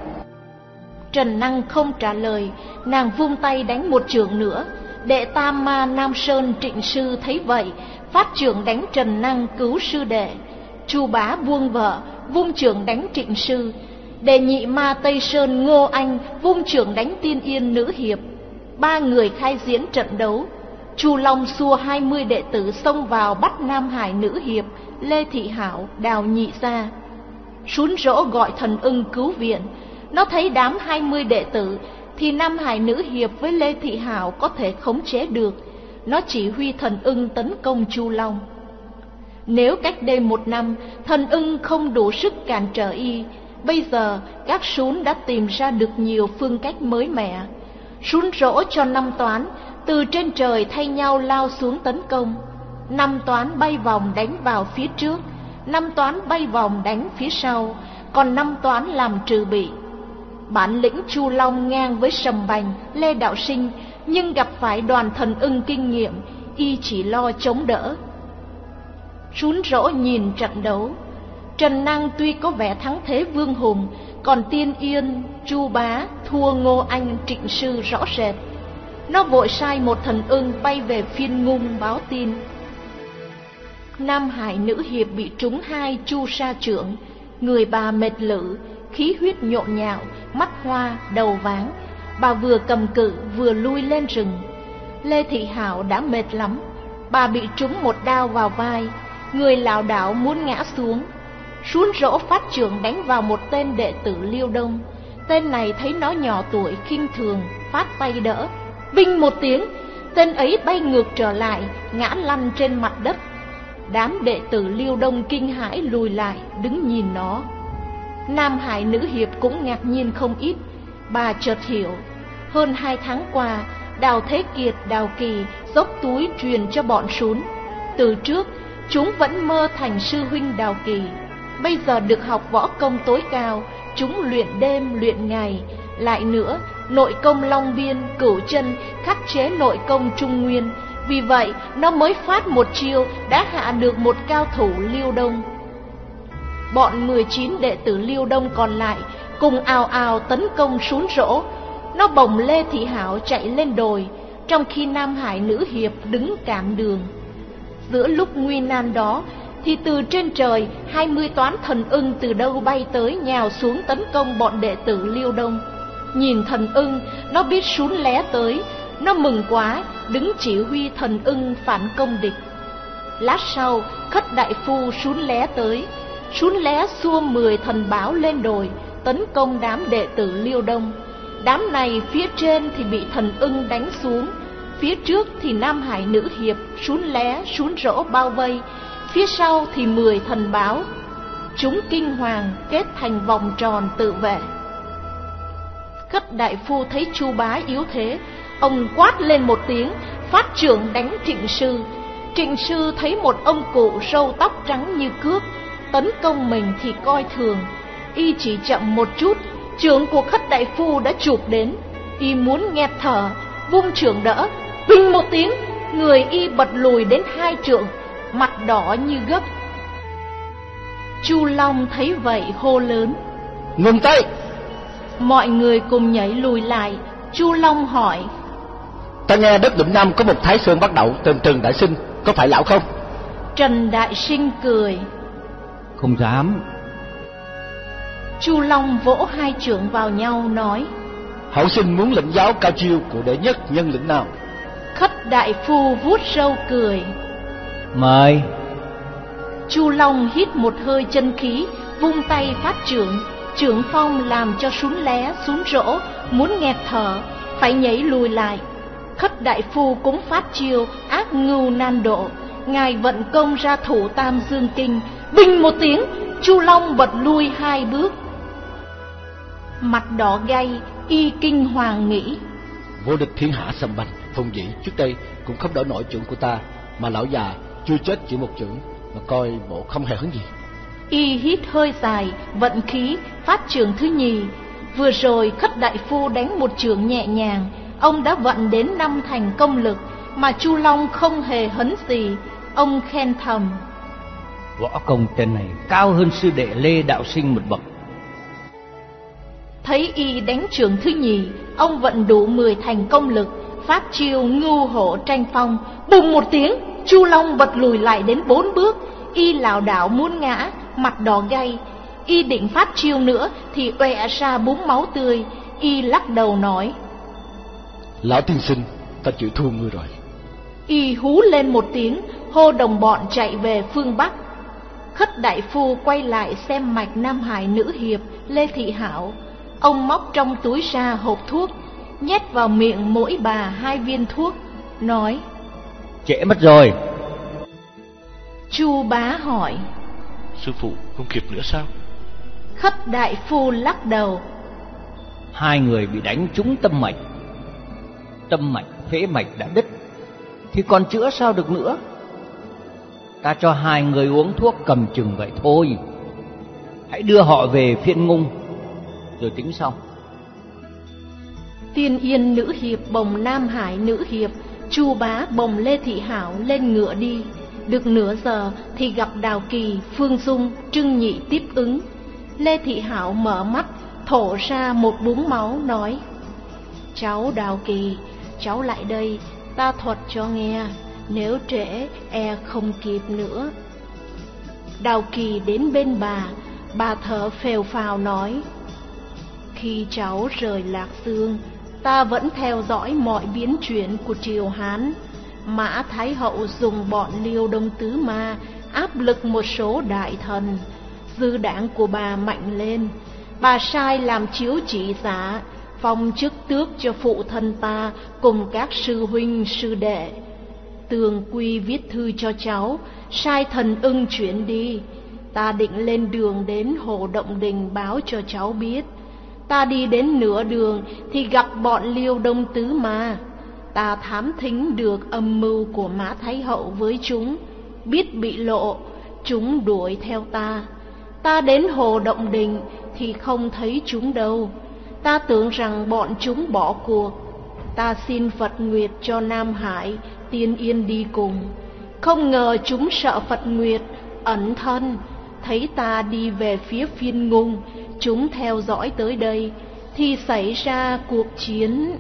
S1: Trần Năng không trả lời, nàng vung tay đánh một trưởng nữa. Đệ Tam Ma Nam Sơn Trịnh Sư thấy vậy, phát trưởng đánh Trần Năng cứu sư đệ. Chu Bá buông vợ, vung trưởng đánh Trịnh Sư. Đệ Nhị Ma Tây Sơn Ngô Anh vung trưởng đánh Tiên Yên Nữ Hiệp. Ba người khai diễn trận đấu. Chu Long xua hai mươi đệ tử xông vào bắt Nam Hải Nữ Hiệp, Lê Thị Hảo, Đào Nhị Gia. Sún Rỗ gọi Thần Ưng cứu viện. Nó thấy đám hai mươi đệ tử thì Nam Hải Nữ Hiệp với Lê Thị Hảo có thể khống chế được. Nó chỉ huy Thần Ưng tấn công Chu Long. Nếu cách đây một năm Thần Ưng không đủ sức cản trở y, bây giờ các sún đã tìm ra được nhiều phương cách mới mẻ. Sún Rỗ cho năm toán từ trên trời thay nhau lao xuống tấn công. Năm toán bay vòng đánh vào phía trước, năm toán bay vòng đánh phía sau, còn năm toán làm trừ bị. Bản lĩnh Chu Long ngang với Sầm Bành, Lê Đạo Sinh, nhưng gặp phải đoàn Thần Ưng kinh nghiệm, y chỉ lo chống đỡ. Sún Rỗ nhìn trận đấu. Trần Năng tuy có vẻ thắng thế Vương Hùng, còn Tiên Yên, Chu Bá thua Ngô Anh, Trịnh Sư rõ rệt. Nó vội sai một Thần Ưng bay về Phiên Ngung báo tin. Nam Hải Nữ Hiệp bị trúng hai chu sa trưởng, người bà mệt lử, khí huyết nhộn nhạo, mắt hoa, đầu váng. Bà vừa cầm cự vừa lui lên rừng. Lê Thị Hảo đã mệt lắm, bà bị trúng một đao vào vai, người lảo đảo muốn ngã xuống. Sún Rỗ phát trưởng đánh vào một tên đệ tử Liêu Đông. Tên này thấy nó nhỏ tuổi khinh thường, phát tay đỡ. Vinh một tiếng, tên ấy bay ngược trở lại, ngã lăn trên mặt đất. Đám đệ tử Liêu Đông kinh hãi lùi lại, đứng nhìn nó. Nam Hải Nữ Hiệp cũng ngạc nhiên không ít. Bà chợt hiểu, hơn hai tháng qua, Đào Thế Kiệt, Đào Kỳ dốc túi truyền cho bọn sún. Từ trước, chúng vẫn mơ thành sư huynh Đào Kỳ. Bây giờ được học võ công tối cao, chúng luyện đêm luyện ngày. Lại nữa, nội công Long Biên, Cửu Chân khắc chế nội công Trung Nguyên. Vì vậy, nó mới phát một chiêu đã hạ được một cao thủ Liêu Đông. Bọn mười chín đệ tử Liêu Đông còn lại cùng ào ào tấn công Sún Rỗ. Nó bồng Lê Thị Hảo chạy lên đồi, trong khi Nam Hải Nữ Hiệp đứng cản đường. Giữa lúc nguy nan đó, thì từ trên trời hai mươi toán Thần Ưng từ đâu bay tới nhào xuống tấn công bọn đệ tử Liêu Đông. Nhìn Thần Ưng, nó biết Sún lé tới, nó mừng quá, đứng chỉ huy Thần Ưng phản công địch. Lát sau, Khất Đại Phu Sún lé tới. Sún lé xua mười thần báo lên đồi, tấn công đám đệ tử Liêu Đông. Đám này phía trên thì bị Thần Ưng đánh xuống, phía trước thì Nam Hải Nữ Hiệp, Sún lé, Sún Rỗ bao vây, phía sau thì mười thần báo. Chúng kinh hoàng kết thành vòng tròn tự vệ. Khất Đại Phu thấy Chu Bá yếu thế, ông quát lên một tiếng, phát trưởng đánh Trịnh Sư. Trịnh Sư thấy một ông cụ râu tóc trắng như cước tấn công mình thì coi thường, y chỉ chậm một chút, trưởng của Khất Đại Phu đã chụp đến. Y muốn nghẹt thở, vung trưởng đỡ, vinh một tiếng, người y bật lùi đến hai trượng, mặt đỏ như gấc. Chu Long thấy vậy hô lớn:
S8: ngừng tay!
S1: Mọi người cùng nhảy lùi lại. Chu Long hỏi:
S8: Ta nghe đất lĩnh Nam có một Thái Sơn bắt đầu tên Trần Đại Sinh, có phải lão không?
S1: Trần Đại Sinh cười.
S7: Không dám.
S1: Chu Long vỗ hai chưởng vào nhau nói:
S8: Hậu sinh muốn lĩnh giáo cao chiêu của đệ nhất nhân lĩnh Nam.
S1: Khất Đại Phu vuốt râu cười.
S7: Mời.
S1: Chu Long hít một hơi chân khí, vung tay phát chưởng, chưởng phong làm cho sún lé sún rỗ, muốn nghẹt thở, phải nhảy lùi lại. Khất Đại Phu cũng phát chiêu ác ngưu nan độ, ngài vận công ra thủ Tam Dương Kinh, bình một tiếng, Chu Long bật lui hai bước. Mặt đỏ gay, y kinh hoàng nghĩ:
S8: Vô địch thiên hạ xâm banh, Phùng Dĩ trước đây cũng không đỡ nổi chưởng của ta, mà lão già chưa chết chỉ một chưởng, mà coi bộ không hề hấn gì.
S1: Y hít hơi dài, vận khí, phát chưởng thứ nhì. Vừa rồi Khất Đại Phu đánh một chưởng nhẹ nhàng, ông đã vận đến năm thành công lực, mà Chu Long không hề hấn gì. Ông khen thầm:
S7: Võ công tên này cao hơn sư đệ Lê Đạo Sinh một bậc.
S1: Thấy y đánh chưởng thứ nhì, ông vận đủ mười thành công lực, phát chiêu ngưu hổ tranh phong, bùng một tiếng, Chu Long bật lùi lại đến bốn bước. Y lảo đảo muốn ngã, mặt đỏ gay. Y định phát chiêu nữa thì oẹ ra búng máu tươi. Y lắc đầu nói:
S8: Lão tiên sinh, ta chịu thua ngươi rồi.
S1: Y hú lên một tiếng, hô đồng bọn chạy về phương Bắc. Khất Đại Phu quay lại xem mạch Nam Hải nữ hiệp Lê Thị Hảo. Ông móc trong túi ra hộp thuốc, nhét vào miệng mỗi bà hai viên thuốc, nói:
S7: Trễ mất rồi.
S1: Chu Bá hỏi:
S6: Sư phụ không kịp nữa sao?
S1: Khất Đại Phu lắc đầu:
S7: Hai người bị đánh trúng tâm mạch, tâm mạch phế mạch đã đứt, thì còn chữa sao được nữa. Ta cho hai người uống thuốc cầm chừng vậy thôi. Hãy đưa họ về Phiên Ngung rồi tính sau.
S1: Tiên Yên nữ hiệp bồng Nam Hải nữ hiệp, Chu Bá bồng Lê Thị Hảo lên ngựa đi. Được nửa giờ thì gặp Đào Kỳ, Phương Dung, Trưng Nhị tiếp ứng. Lê Thị Hảo mở mắt, thổ ra một búng máu, nói: Cháu Đào Kỳ, cháu lại đây, ta thuật cho nghe, nếu trễ e không kịp nữa. Đào Kỳ đến bên bà, bà thở phèo phào nói: Khi cháu rời Lạc Dương, ta vẫn theo dõi mọi biến chuyển của triều Hán. Mã Thái Hậu dùng bọn Liêu Đông Tứ Ma áp lực một số đại thần. Dư đảng của bà mạnh lên, bà sai làm chiếu chỉ giả, phong chức tước cho phụ thân ta cùng các sư huynh sư đệ. Tường Quy viết thư cho cháu, sai thần ưng chuyển đi. Ta định lên đường đến Hồ Động Đình báo cho cháu biết. Ta đi đến nửa đường thì gặp bọn Liêu Đông Tứ Ma. Ta thám thính được âm mưu của Mã Thái Hậu với chúng, biết bị lộ, chúng đuổi theo ta. Ta đến Hồ Động Đình thì không thấy chúng đâu. Ta tưởng rằng bọn chúng bỏ cuộc. Ta xin Phật Nguyệt cho Nam Hải, Tiên Yên đi cùng. Không ngờ chúng sợ Phật Nguyệt, ẩn thân. Thấy ta đi về phía Phiên Ngung, chúng theo dõi tới đây, thì xảy ra cuộc chiến.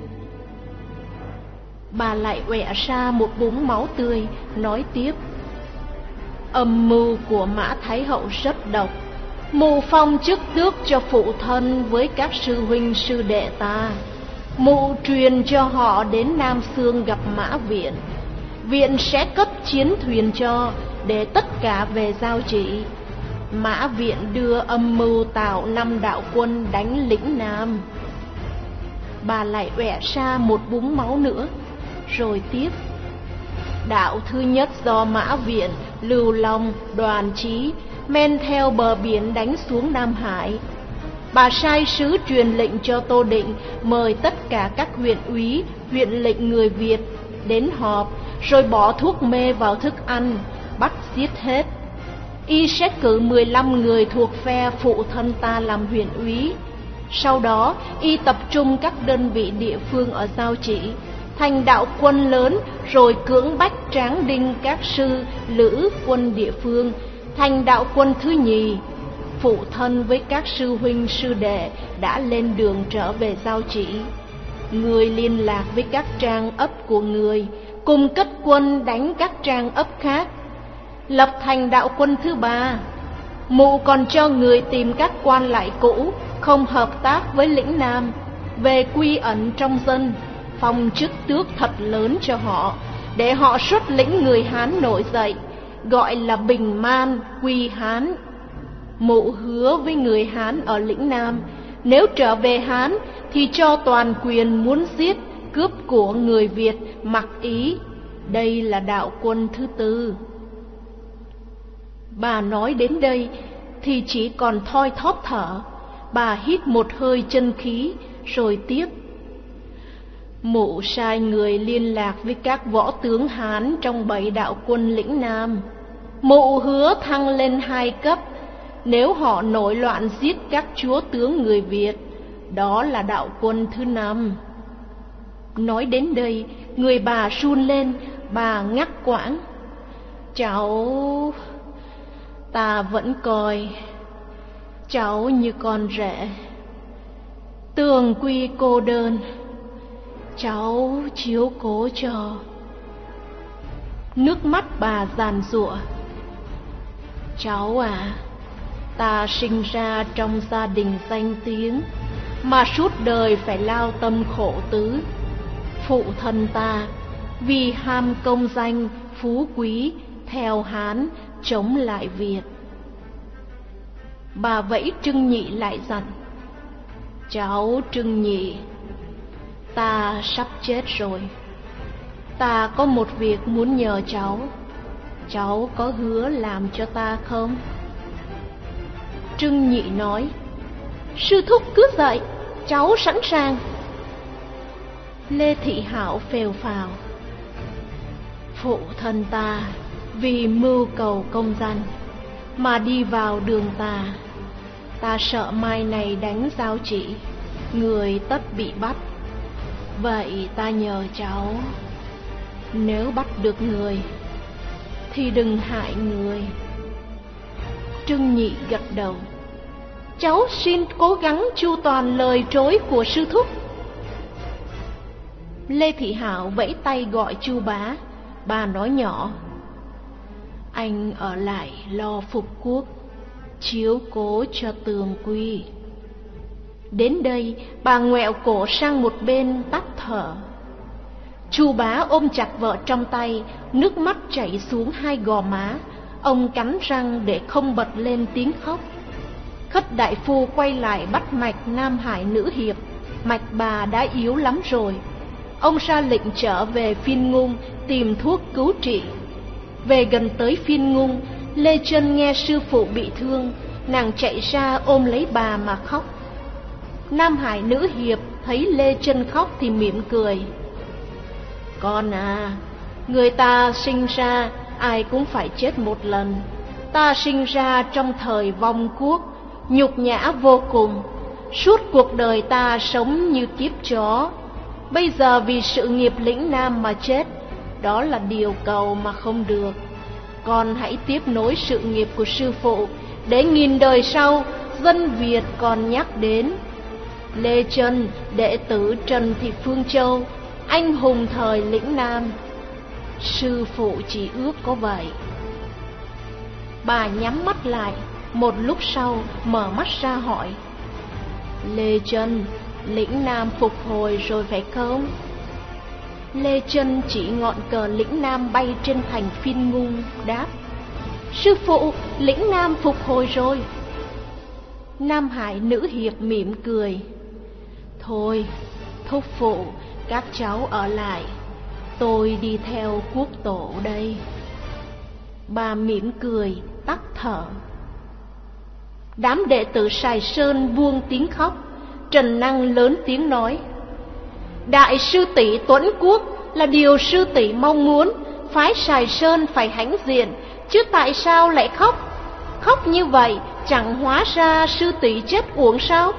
S1: Bà lại oẹ ra một búng máu tươi, nói tiếp: Âm mưu của Mã Thái Hậu rất độc. Mụ phong chức tước cho phụ thân với các sư huynh sư đệ ta. Mụ truyền cho họ đến Nam Xương gặp Mã Viện. Viện sẽ cấp chiến thuyền cho, để tất cả về giao chỉ. Mã Viện đưa âm mưu tạo năm đạo quân đánh lĩnh Nam. Bà lại oẹ ra một búng máu nữa, rồi tiếp: Đạo thứ nhất do Mã Viện, Lưu Long, Đoàn Chí men theo bờ biển đánh xuống Nam Hải. Bà sai sứ truyền lệnh cho Tô Định mời tất cả các huyện úy, huyện lệnh người Việt đến họp, rồi bỏ thuốc mê vào thức ăn, bắt giết hết. Y sẽ cử mười lăm người thuộc phe phụ thân ta làm huyện úy. Sau đó y tập trung các đơn vị địa phương ở giao chỉ thành đạo quân lớn, rồi cưỡng bách tráng đinh các sư lữ quân địa phương thành đạo quân thứ nhì. Phụ thân với các sư huynh sư đệ đã lên đường trở về giao chỉ. người liên lạc với các trang ấp của người, cùng cất quân đánh các trang ấp khác, lập thành đạo quân thứ ba. Mụ còn cho người tìm các quan lại cũ không hợp tác với lĩnh Nam về quy ẩn trong dân, phong chức tước thật lớn cho họ, để họ xuất lĩnh người Hán nổi dậy, gọi là Bình Man quy Hán. Mụ hứa với người Hán ở lĩnh Nam, nếu trở về Hán thì cho toàn quyền muốn giết cướp của người Việt mặc ý. Đây là đạo quân thứ tư. Bà nói đến đây thì chỉ còn thoi thóp thở. Bà hít một hơi chân khí rồi tiếp: Mụ sai người liên lạc với các võ tướng Hán trong bảy đạo quân lĩnh Nam. Mụ hứa thăng lên hai cấp nếu họ nổi loạn giết các chúa tướng người Việt. Đó là đạo quân thứ năm. Nói đến đây, người bà run lên, bà ngắt quãng: Cháu... ta vẫn coi cháu như con rể. Tường quy cô đơn, cháu chiếu cố cho. Nước mắt bà giàn giụa: Cháu à, ta sinh ra trong gia đình danh tiếng, mà suốt đời phải lao tâm khổ tứ. Phụ thân ta vì ham công danh phú quý theo Hán chống lại Việt. Bà vẫy Trưng Nhị lại dặn: Cháu Trưng Nhị, ta sắp chết rồi. Ta có một việc muốn nhờ cháu. Cháu có hứa làm cho ta không? Trưng Nhị nói: Sư thúc cứ dậy, cháu sẵn sàng. Lê Thị Hạo phều phào: Phụ thân ta vì mưu cầu công danh mà đi vào đường tà. Ta sợ mai này đánh giao chỉ, người tất bị bắt. Vậy ta nhờ cháu, nếu bắt được người thì đừng hại người. Trưng Nhị gật đầu: Cháu xin cố gắng chu toàn lời trối của sư thúc. Lê Thị Hảo vẫy tay gọi Chu Bá. Bà nói nhỏ: Anh ở lại lo phục quốc, chiếu cố cho Tường Quy. Đến đây bà ngoẹo cổ sang một bên tắt thở. Chu Bá ôm chặt vợ trong tay, nước mắt chảy xuống hai gò má. Ông cắn răng để không bật lên tiếng khóc. Khất đại phu quay lại bắt mạch Nam Hải nữ hiệp. Mạch bà đã yếu lắm rồi. Ông ra lệnh trở về Phiên Ngung tìm thuốc cứu trị. Về gần tới Phiên Ngung, Lê Chân nghe sư phụ bị thương, nàng chạy ra ôm lấy bà mà khóc. Nam Hải nữ hiệp thấy Lê Chân khóc thì mỉm cười: Con à, người ta sinh ra ai cũng phải chết một lần. Ta sinh ra trong thời vong quốc, nhục nhã vô cùng. Suốt cuộc đời ta sống như kiếp chó. Bây giờ vì sự nghiệp lĩnh Nam mà chết, đó là điều cầu mà không được. Con hãy tiếp nối sự nghiệp của sư phụ, để nghìn đời sau dân Việt còn nhắc đến. Lê Chân, đệ tử Trần Thị Phương Châu, anh hùng thời lĩnh Nam. Sư phụ chỉ ước có vậy. Bà nhắm mắt lại, một lúc sau mở mắt ra hỏi: Lê Chân, lĩnh Nam phục hồi rồi phải không? Lê Chân chỉ ngọn cờ lĩnh Nam bay trên thành Phiên Ngung, đáp: Sư phụ, lĩnh Nam phục hồi rồi. Nam Hải nữ hiệp mỉm cười: Thôi, thúc phụ, các cháu ở lại, tôi đi theo quốc tổ đây. Bà mỉm cười, tắt thở. Đám đệ tử Sài Sơn buông tiếng khóc. Trần Năng lớn tiếng nói: Đại sư tỷ Tuấn Quốc là điều sư tỷ mong muốn, phái Sài Sơn phải hãnh diện, chứ tại sao lại khóc? Khóc như vậy chẳng hóa ra sư tỷ chết uổng sao?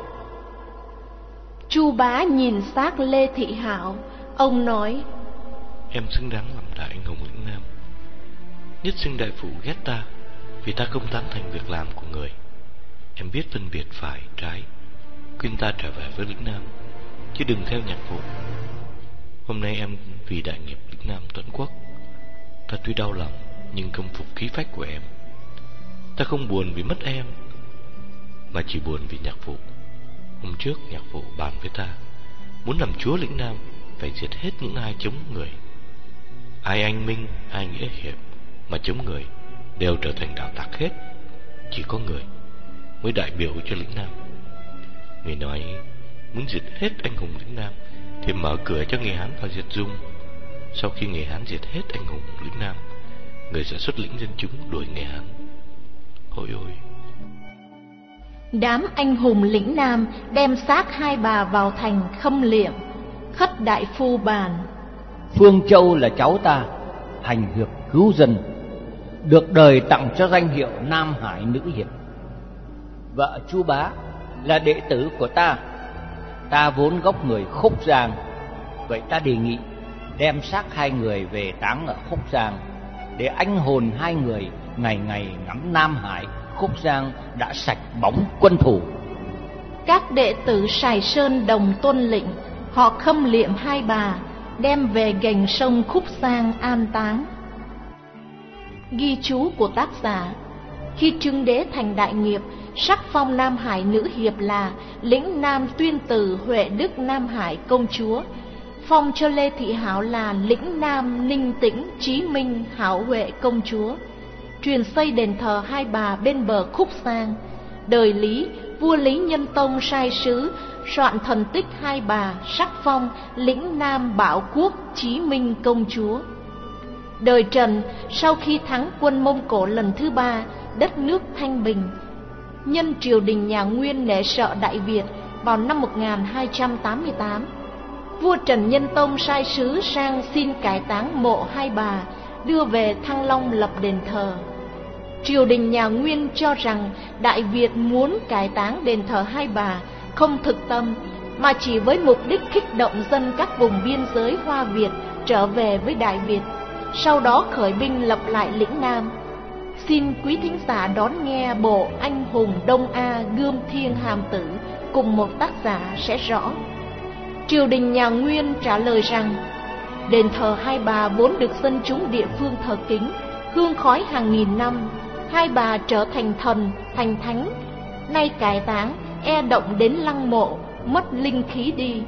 S1: Chu Bá nhìn xác Lê Thị Hảo, ông nói:
S6: Em xứng đáng làm đại anh hùng lĩnh Nam. Nhất sinh đại phụ ghét ta vì ta không tán thành việc làm của người. Em biết phân biệt phải trái, khuyên ta trở về với lĩnh Nam, chứ đừng theo nhạc phụ. Hôm nay em vì đại nghiệp lĩnh nam tuẫn quốc, ta tuy đau lòng nhưng không phục khí phách của em. Ta không buồn vì mất em, mà chỉ buồn vì nhạc phụ. Hôm trước nhạc phụ bàn với ta, muốn làm chúa lĩnh nam phải diệt hết những ai chống người. Ai anh minh, ai nghĩa hiệp mà chống người đều trở thành đạo tặc hết. Chỉ có người mới đại biểu cho lĩnh nam. Người nói muốn diệt hết anh hùng lĩnh nam thì mở cửa cho người Hán vào diệt Dung. Sau khi người Hán diệt hết anh hùng lĩnh nam, người sẽ xuất lĩnh dân chúng đuổi người Hán. Ôi ôi!
S1: Đám anh hùng lĩnh nam đem xác hai bà vào thành Khâm Liệm. Khất đại phu bàn:
S7: Phương Châu là cháu ta, hành hiệp cứu dân, được đời tặng cho danh hiệu Nam Hải Nữ Hiệp. Vợ Chu Bá là đệ tử của ta, ta vốn gốc người Khúc Giang, vậy ta đề nghị đem xác hai người về táng ở Khúc Giang, để anh hồn hai người ngày ngày ngắm Nam Hải, Khúc Giang đã sạch bóng quân thù.
S1: Các đệ tử Sài Sơn đồng tuân lệnh, họ khâm liệm hai bà, đem về gành sông Khúc Giang an táng. Ghi chú của tác giả: khi Trưng Đế thành đại nghiệp, sắc phong Nam Hải Nữ Hiệp là lĩnh nam tuyên tử Huệ Đức Nam Hải công chúa, phong cho Lê Thị Hảo là lĩnh nam Ninh Tĩnh Chí Minh Hảo Huệ công chúa, truyền xây đền thờ hai bà bên bờ Khúc Giang. Đời Lý, vua Lý Nhân Tông sai sứ soạn thần tích hai bà, sắc phong lĩnh nam Bảo Quốc Chí Minh công chúa. Đời Trần, sau khi thắng quân Mông Cổ lần thứ ba, đất nước thanh bình, nhân triều đình nhà Nguyên nể sợ Đại Việt, vào năm một nghìn hai trăm tám mươi tám, vua Trần Nhân Tông sai sứ sang xin cải táng mộ hai bà, đưa về Thăng Long lập đền thờ. Triều đình nhà Nguyên cho rằng Đại Việt muốn cải táng đền thờ hai bà không thực tâm, mà chỉ với mục đích kích động dân các vùng biên giới Hoa Việt trở về với Đại Việt, sau đó khởi binh lập lại lĩnh Nam. Xin quý thính giả đón nghe bộ Anh hùng Đông A Gươm Thiên Hàm Tử cùng một tác giả sẽ rõ. Triều đình nhà Nguyên trả lời rằng đền thờ hai bà vốn được dân chúng địa phương thờ kính, hương khói hàng nghìn năm, hai bà trở thành thần, thành thánh, nay cải táng e động đến lăng mộ, mất linh khí đi.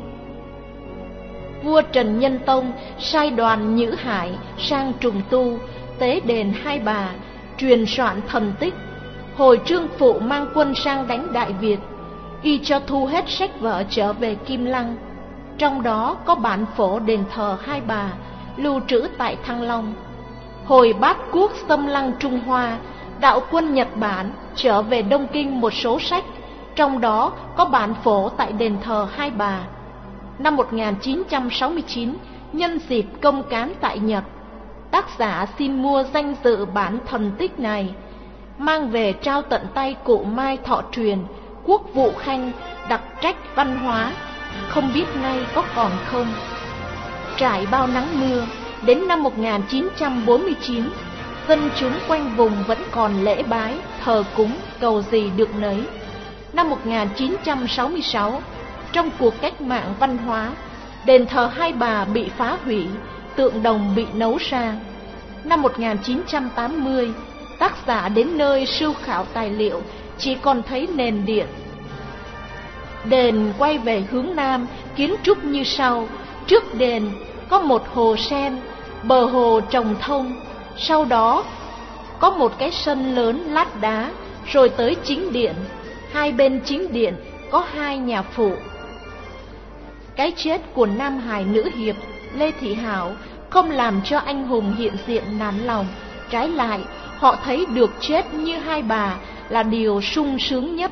S1: Vua Trần Nhân Tông sai đoàn Nhữ Hải sang trùng tu, tế đền hai bà, truyền soạn thần tích. Hồi Trương Phụ mang quân sang đánh Đại Việt, y cho thu hết sách vở trở về Kim Lăng, trong đó có bản phổ đền thờ hai bà, lưu trữ tại Thăng Long. Hồi Bát Quốc xâm lăng Trung Hoa, đạo quân Nhật Bản trở về Đông Kinh một số sách, trong đó có bản phổ tại đền thờ hai bà. Năm một nghìn chín trăm sáu mươi chín, nhân dịp công cán tại Nhật, tác giả xin mua danh dự bản thần tích này, mang về trao tận tay cụ Mai Thọ Truyền, Quốc vụ Khanh đặc trách văn hóa, không biết nay có còn không. Trải bao nắng mưa, đến năm một nghìn chín trăm bốn mươi chín, dân chúng quanh vùng vẫn còn lễ bái, thờ cúng, cầu gì được nấy. Năm một nghìn chín trăm sáu mươi sáu, trong cuộc cách mạng văn hóa, đền thờ hai bà bị phá hủy, tượng đồng bị nấu ra. Năm một nghìn chín trăm tám mươi, tác giả đến nơi sưu khảo tài liệu, chỉ còn thấy nền điện. Đền quay về hướng Nam, kiến trúc như sau. Trước đền có một hồ sen, bờ hồ trồng thông, sau đó có một cái sân lớn lát đá, rồi tới chính điện. Hai bên chính điện có hai nhà phụ. Cái chết của Nam Hải Nữ Hiệp Lê Thị Hảo không làm cho anh hùng hiện diện nản lòng, trái lại họ thấy được chết như hai bà là điều sung sướng nhất.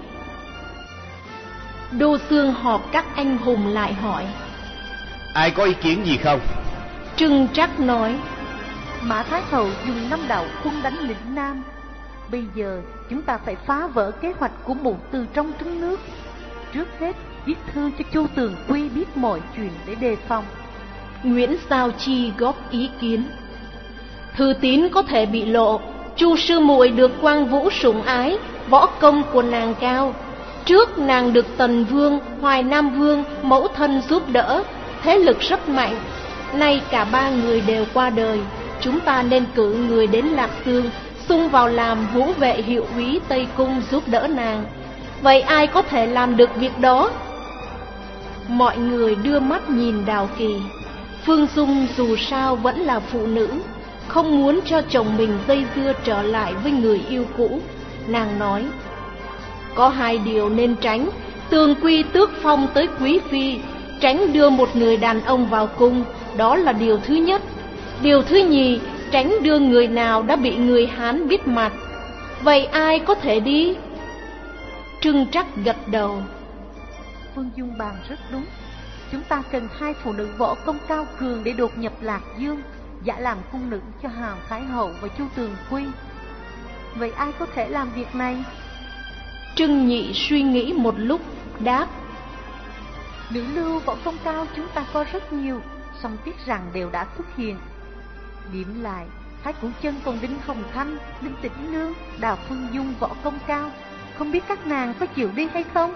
S1: Đô Xương họp các anh hùng lại hỏi:
S2: ai có ý kiến gì không?
S1: Trưng Trắc nói:
S5: Mã Thái Hậu dùng năm đạo quân đánh lĩnh Nam, bây giờ chúng ta phải phá vỡ kế hoạch của mụ từ trong trứng nước. Trước hết viết thư cho Chu Tường Quy biết mọi chuyện để đề phòng.
S1: Nguyễn Giao Chi góp ý kiến: thư tín có thể bị lộ, Chu sư muội được Quang Vũ sủng ái, võ công của nàng cao, Trước nàng được Tần Vương, Hoài Nam Vương, mẫu thân giúp đỡ, thế lực rất mạnh. Nay cả ba người đều qua đời, chúng ta nên cử người đến Lạc Dương, xung vào làm vũ vệ hiệu úy Tây Cung giúp đỡ nàng. Vậy ai có thể làm được việc đó? Mọi người đưa mắt nhìn Đào Kỳ. Phương Dung dù sao vẫn là phụ nữ, không muốn cho chồng mình dây dưa trở lại với người yêu cũ. Nàng nói, có hai điều nên tránh: tường quy tước phong tới quý phi, tránh đưa một người đàn ông vào cung, đó là điều thứ nhất. Điều thứ nhì, tránh đưa người nào đã bị người Hán biết mặt. Vậy ai có thể đi? Trưng Trắc gật đầu.
S5: Phương Dung bàn rất đúng. Chúng ta cần hai phụ nữ võ công cao cường để đột nhập Lạc Dương, giả làm cung nữ cho Hàn Thái Hậu và Chu Tường Quy. Vậy ai có thể làm việc này?
S1: Trưng Nhị suy nghĩ một lúc, đáp,
S5: nữ lưu võ công cao chúng ta có rất nhiều, song tiếc rằng đều đã xuất hiện. Điểm lại, Thái Cửu Chân còn Đinh Hồng Thanh, Đinh Tĩnh Nương, Đào Phương Dung võ công cao, không biết các nàng có chịu đi hay không?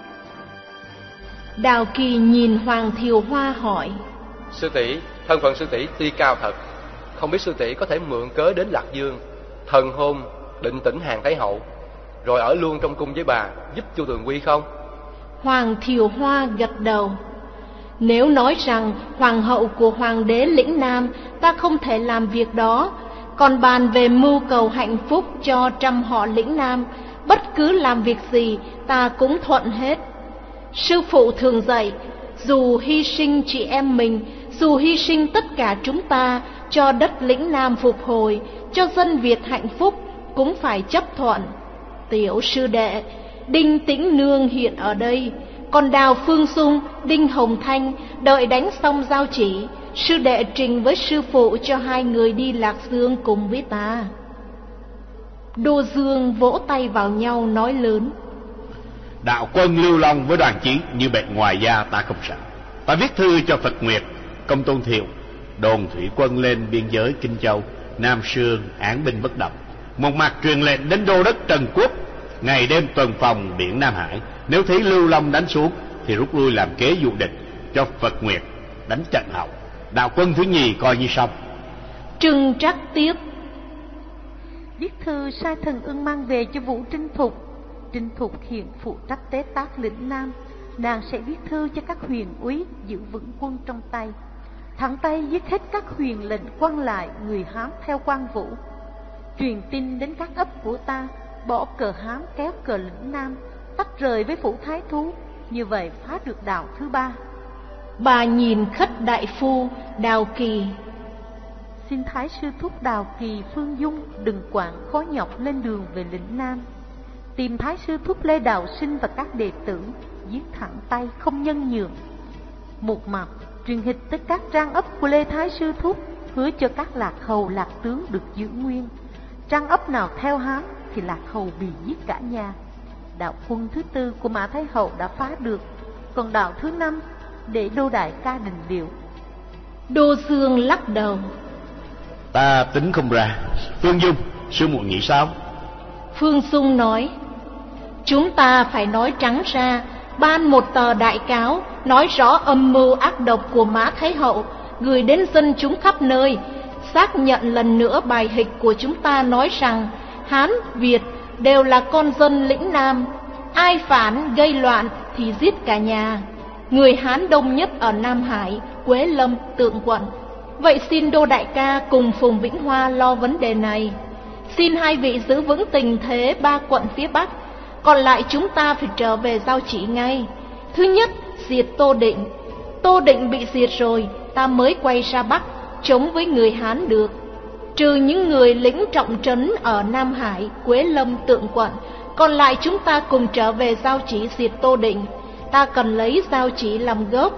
S1: Đào Kỳ nhìn Hoàng Thiều Hoa hỏi,
S4: sư tỷ, thân phận sư tỷ tuy cao thật, không biết sư tỷ có thể mượn cớ đến Lạc Dương, thần hôn Định Tĩnh Hàn Thái Hậu, rồi ở luôn trong cung với bà, giúp Chu Tường Quy không?
S1: Hoàng Thiều Hoa gật đầu. Nếu nói rằng hoàng hậu của hoàng đế lĩnh Nam, ta không thể làm việc đó. Còn bàn về mưu cầu hạnh phúc cho trăm họ lĩnh Nam, bất cứ làm việc gì ta cũng thuận hết. Sư phụ thường dạy, dù hy sinh chị em mình, dù hy sinh tất cả chúng ta cho đất lĩnh Nam phục hồi, cho dân Việt hạnh phúc, cũng phải chấp thuận. Tiểu sư đệ, Đinh Tĩnh Nương hiện ở đây, còn Đào Phương Dung, Đinh Hồng Thanh đợi đánh xong giao chỉ, sư đệ trình với sư phụ cho hai người đi Lạc Dương cùng với ta. Đô Dương vỗ tay vào nhau nói lớn,
S2: đạo quân Lưu Long với Đoàn Chí như bề ngoài da ta không sợ. Ta viết thư cho Phật Nguyệt, Công Tôn Thiệu, đồn thủy quân lên biên giới Kinh Châu, Nam Sương án binh bất động, một mặt truyền lệnh đến đô đốc Trần Quốc, ngày đêm tuần phòng biển Nam Hải. Nếu thấy Lưu Long đánh xuống thì rút lui làm kế dụ địch, cho Phật Nguyệt đánh trận hậu. Đạo quân thứ nhì coi như xong.
S1: Trưng Trắc tiếp,
S5: viết thư sai Thần Ưng mang về cho Vũ Trinh Thục. Trinh Thục hiện phụ trách tế tác lĩnh Nam, nàng sẽ viết thư cho các huyền úy giữ vững quân trong tay, thẳng tay giết hết các huyền lệnh quan lại người Hán theo quan Vũ, truyền tin đến các ấp của ta, bỏ cờ Hán kéo cờ lĩnh Nam, tách rời với phủ thái thú, như vậy phá được đạo thứ ba.
S1: Bà nhìn Khất đại phu Đào Kỳ,
S5: xin Thái sư thúc Đào Kỳ Phương Dung đừng quản khó nhọc lên đường về lĩnh Nam, tìm Thái sư thúc Lê Đạo Sinh và các đệ tử, giết thẳng tay không nhân nhượng. Một mặt truyền hịch tới các trang ấp của Lê Thái sư thúc, hứa cho các lạc hầu lạc tướng được giữ nguyên. Trang ấp nào theo Hán thì lạc hầu bị giết cả nhà. Đạo quân thứ tư của Mã Thái Hậu đã phá được, còn đạo thứ năm để Đô đại ca định liệu.
S1: Đô Dương lắc đầu,
S2: ta tính không ra. Phương Dung, sư muội nghĩ sao?
S1: Phương Dung nói, chúng ta phải nói trắng ra, ban một tờ đại cáo nói rõ âm mưu ác độc của Mã Thái Hậu, gửi đến dân chúng khắp nơi, xác nhận lần nữa bài hịch của chúng ta nói rằng Hán, Việt đều là con dân lĩnh Nam, ai phản gây loạn thì giết cả nhà. Người Hán đông nhất ở Nam Hải, Quế Lâm, Tượng Quận. Vậy xin Đô đại ca cùng Phùng Vĩnh Hoa lo vấn đề này. Xin hai vị giữ vững tình thế ba quận phía Bắc, còn lại chúng ta phải trở về giao chỉ ngay. Thứ nhất, diệt Tô Định. Tô Định bị diệt rồi, ta mới quay ra Bắc chống với người Hán được. Trừ những người lĩnh trọng trấn ở Nam Hải, Quế Lâm, Tượng Quận, còn lại chúng ta cùng trở về giao chỉ diệt Tô Định. Ta cần lấy giao chỉ làm gốc.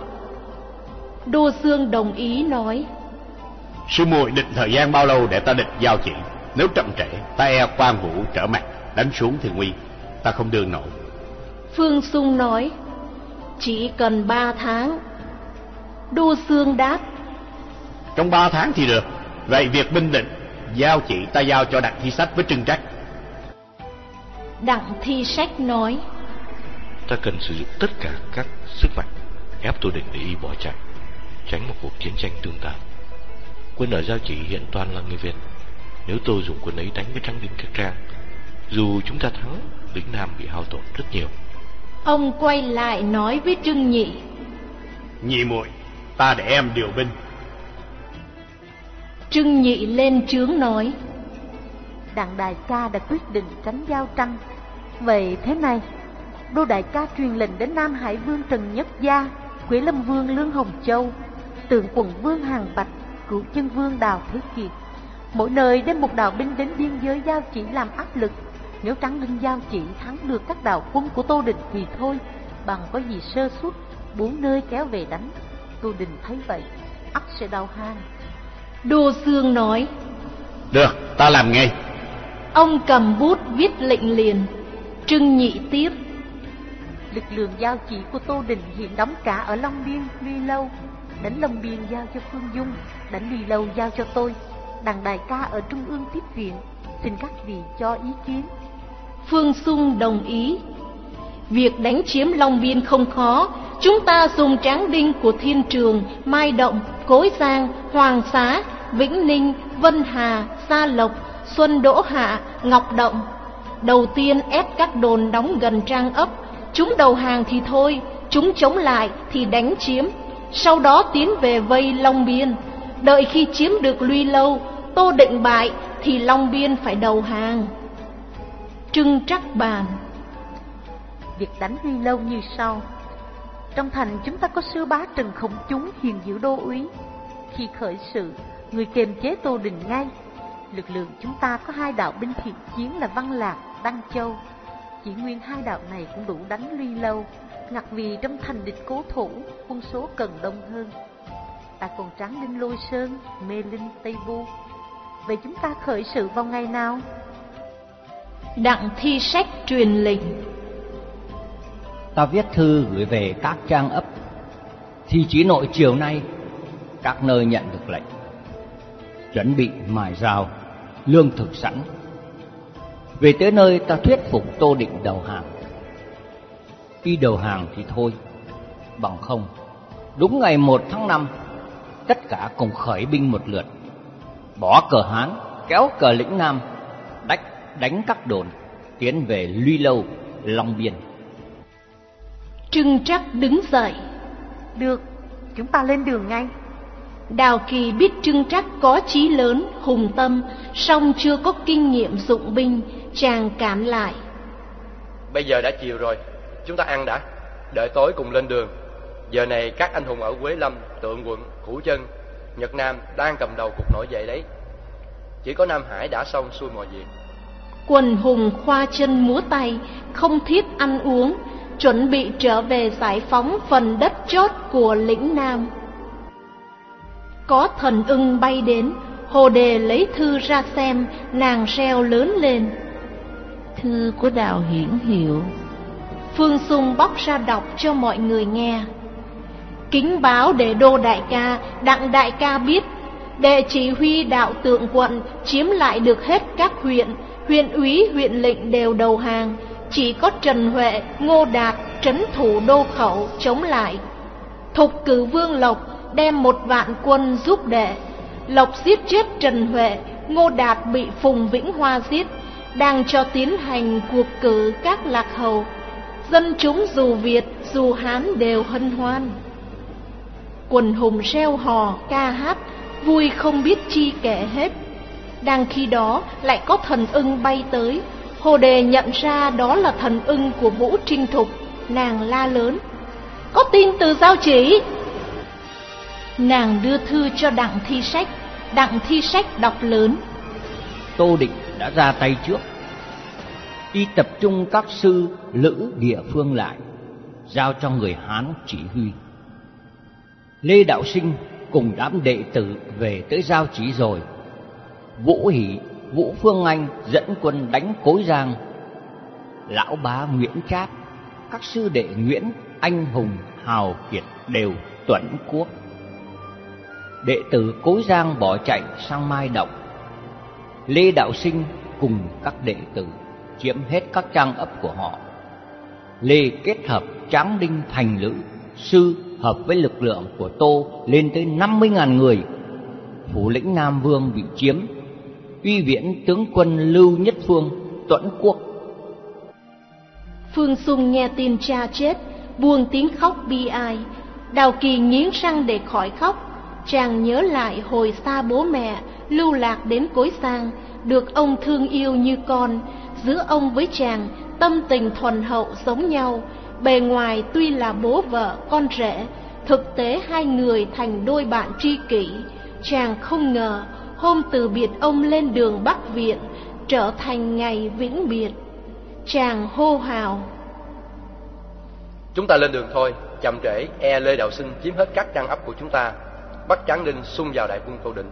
S1: Đô Dương đồng ý nói,
S2: sư muội định thời gian bao lâu để ta định giao chỉ? Nếu chậm trễ, ta e quan Vũ trở mặt, đánh xuống thì nguy, ta không đương nổi.
S1: Phương Dung nói, chỉ cần ba tháng. Đô Dương đáp,
S2: trong ba tháng thì được. Vậy việc binh định, giao chỉ ta giao cho Đặng Thi Sách với Trưng Trắc.
S1: Đặng Thi Sách nói,
S6: Ta cần sử dụng tất cả các sức mạnh ép Tô Định để y bỏ chạy, tránh một cuộc chiến tranh tương tàn. Quân ở Giao Chỉ hiện toàn là người Việt. Nếu tôi dùng quân ấy đánh với Tráng Đinh Cát Trang, dù chúng ta thắng, lính Nam bị hao tổn rất nhiều.
S1: Ông quay lại nói với Trưng Nhị:
S2: Nhị muội, ta để em điều binh.
S1: Trưng Nhị lên trướng nói:
S5: Đặng đại ca đã quyết định tránh giao tranh. Vậy thế này, Đô đại ca truyền lệnh đến Nam Hải Vương Trần Nhất Gia, Quế Lâm Vương Lương Hồng Châu, Tượng Quận Vương Hàn Bạch, Cửu Chân Vương Đào Thế Kiệt, mỗi nơi đem một đạo binh đến biên giới Giao Chỉ làm áp lực. Nếu Tráng Đinh Giao Chỉ thắng được các đạo quân của Tô Định thì thôi, bằng có gì sơ suất, bốn nơi kéo về đánh. Tô Định thấy vậy, ắt sẽ đầu hàng.
S1: Đô Dương nói:
S2: Được, ta làm ngay.
S1: Ông cầm bút viết lệnh liền. Trưng Nhị tiếp:
S5: Lực lượng Giao Chỉ của Tô Định hiện đóng cả ở Long Biên, Luy Lâu. Đánh Long Biên giao cho Phương Dung, đánh Luy Lâu giao cho tôi. Đặng đại ca ở Trung ương tiếp viện, xin các vị cho ý kiến.
S1: Phương Xung đồng ý. Việc đánh chiếm Long Biên không khó. Chúng ta dùng Tráng Đinh của Thiên Trường, Mai Động, Cối Giang, Hoàng Xá, Vĩnh Ninh, Vân Hà, Gia Lộc, Xuân Đỗ Hạ, Ngọc Động. Đầu tiên ép các đồn đóng gần Trang Ấp. Chúng đầu hàng thì thôi, chúng chống lại thì đánh chiếm. Sau đó tiến về vây Long Biên. Đợi khi chiếm được Luy Lâu, Tô Định bại thì Long Biên phải đầu hàng. Trưng Trắc bàn:
S5: Việc đánh Luy Lâu như sau. Trong thành chúng ta có sư bá Trần Khổng Chúng hiện giữ đô úy. Khi khởi sự, người kiềm chế Tô Định ngay. Lực lượng chúng ta có hai đạo binh thiện chiến là Văn Lạc, Đăng Châu. Chỉ nguyên hai đạo này cũng đủ đánh Luy Lâu, ngặt vì trong thành địch cố thủ, quân số cần đông hơn. Ta còn Tráng Đinh Lôi Sơn, Mê Linh, Tây Vu. Vậy chúng ta khởi sự vào ngày nào?
S1: Đặng Thi Sách truyền lệnh:
S7: Ta viết thư gửi về các Trang Ấp, thì chỉ nội chiều nay các nơi nhận được lệnh, chuẩn bị mài rào, lương thực sẵn. Về tới nơi ta thuyết phục Tô Định đầu hàng. Y đầu hàng thì thôi, bằng không, đúng ngày một tháng năm, tất cả cùng khởi binh một lượt, bỏ cờ Hán, kéo cờ lĩnh Nam, đánh, đánh các đồn, tiến về Luy Lâu, Long Biên.
S1: Trưng Trắc đứng dậy:
S5: Được, chúng ta lên đường ngay.
S1: Đào Kỳ biết Trưng Trắc có chí lớn, hùng tâm, song chưa có kinh nghiệm dụng binh, chàng cản lại:
S4: Bây giờ đã chiều rồi, chúng ta ăn đã, đợi tối cùng lên đường. Giờ này các anh hùng ở Quế Lâm, Tượng Quận, Cửu Chân, Nhật Nam đang cầm đầu cuộc nổi dậy đấy. Chỉ có Nam Hải đã xong xuôi mọi việc.
S1: Quần hùng khoa chân múa tay, không thiết ăn uống, chuẩn bị trở về giải phóng phần đất chót của lĩnh Nam. Có thần ưng bay đến, Hồ Đề lấy thư ra xem, nàng reo lớn lên:
S3: Thư của Đào Hiển Hiệu.
S1: Phương Xung bóc ra đọc cho mọi người nghe: Kính báo để Đô đại ca, Đặng đại ca biết, đệ chỉ huy đạo Tượng quận chiếm lại được hết các huyện, huyện úy, huyện lệnh đều đầu hàng, chỉ có Trần Huệ, Ngô Đạt trấn thủ Đô Khẩu chống lại. Thục cử Vương Lộc đem một vạn quân giúp đệ. Lộc giết chết Trần Huệ, Ngô Đạt bị Phùng Vĩnh Hoa giết, đang cho tiến hành cuộc cử các lạc hầu. Dân chúng dù Việt dù Hán đều hân hoan. Quần hùng reo hò ca hát, vui không biết chi kể hết. Đang khi đó lại có thần ưng bay tới. Hồ Đề nhận ra đó là thần ưng của Vũ Trinh Thục. Nàng la lớn: Có tin từ Giao Chỉ. Nàng đưa thư cho Đặng Thi Sách. Đặng Thi Sách đọc lớn:
S7: Tô Định đã ra tay trước. Y tập trung các sư lữ địa phương lại, giao cho người Hán chỉ huy. Lê Đạo Sinh cùng đám đệ tử về tới Giao Chỉ rồi. Vũ Hỷ, Vũ Phương Anh dẫn quân đánh Cối Giang. Lão bá Nguyễn Trác, các sư đệ Nguyễn, Anh Hùng, Hào Kiệt đều tuẫn quốc. Đệ tử Cối Giang bỏ chạy sang Mai Động. Lê Đạo Sinh cùng các đệ tử chiếm hết các trang ấp của họ. Lê kết hợp Tráng Đinh thành Lữ, Sư hợp với lực lượng của Tô lên tới năm mươi ngàn người. Phủ lĩnh Nam Vương bị chiếm, uy viễn tướng quân Lưu Nhất Phương tuẫn quốc.
S1: Phương Xung nghe tin cha chết, buông tiếng khóc bi ai. Đào Kỳ nghiến răng để khỏi khóc. Chàng nhớ lại hồi xa bố mẹ, lưu lạc đến Cối Sang, được ông thương yêu như con. Giữa ông với chàng, tâm tình thuần hậu giống nhau. Bề ngoài tuy là bố vợ con rể, thực tế hai người thành đôi bạn tri kỷ. Chàng không ngờ hôm từ biệt ông lên đường Bắc Viện trở thành ngày vĩnh biệt. Chàng hô hào:
S4: Chúng ta lên đường thôi, chậm trễ e Lê Đạo Sinh chiếm hết các trang ấp của chúng ta, bắt Tráng Đinh xung vào đại quân Tô Định.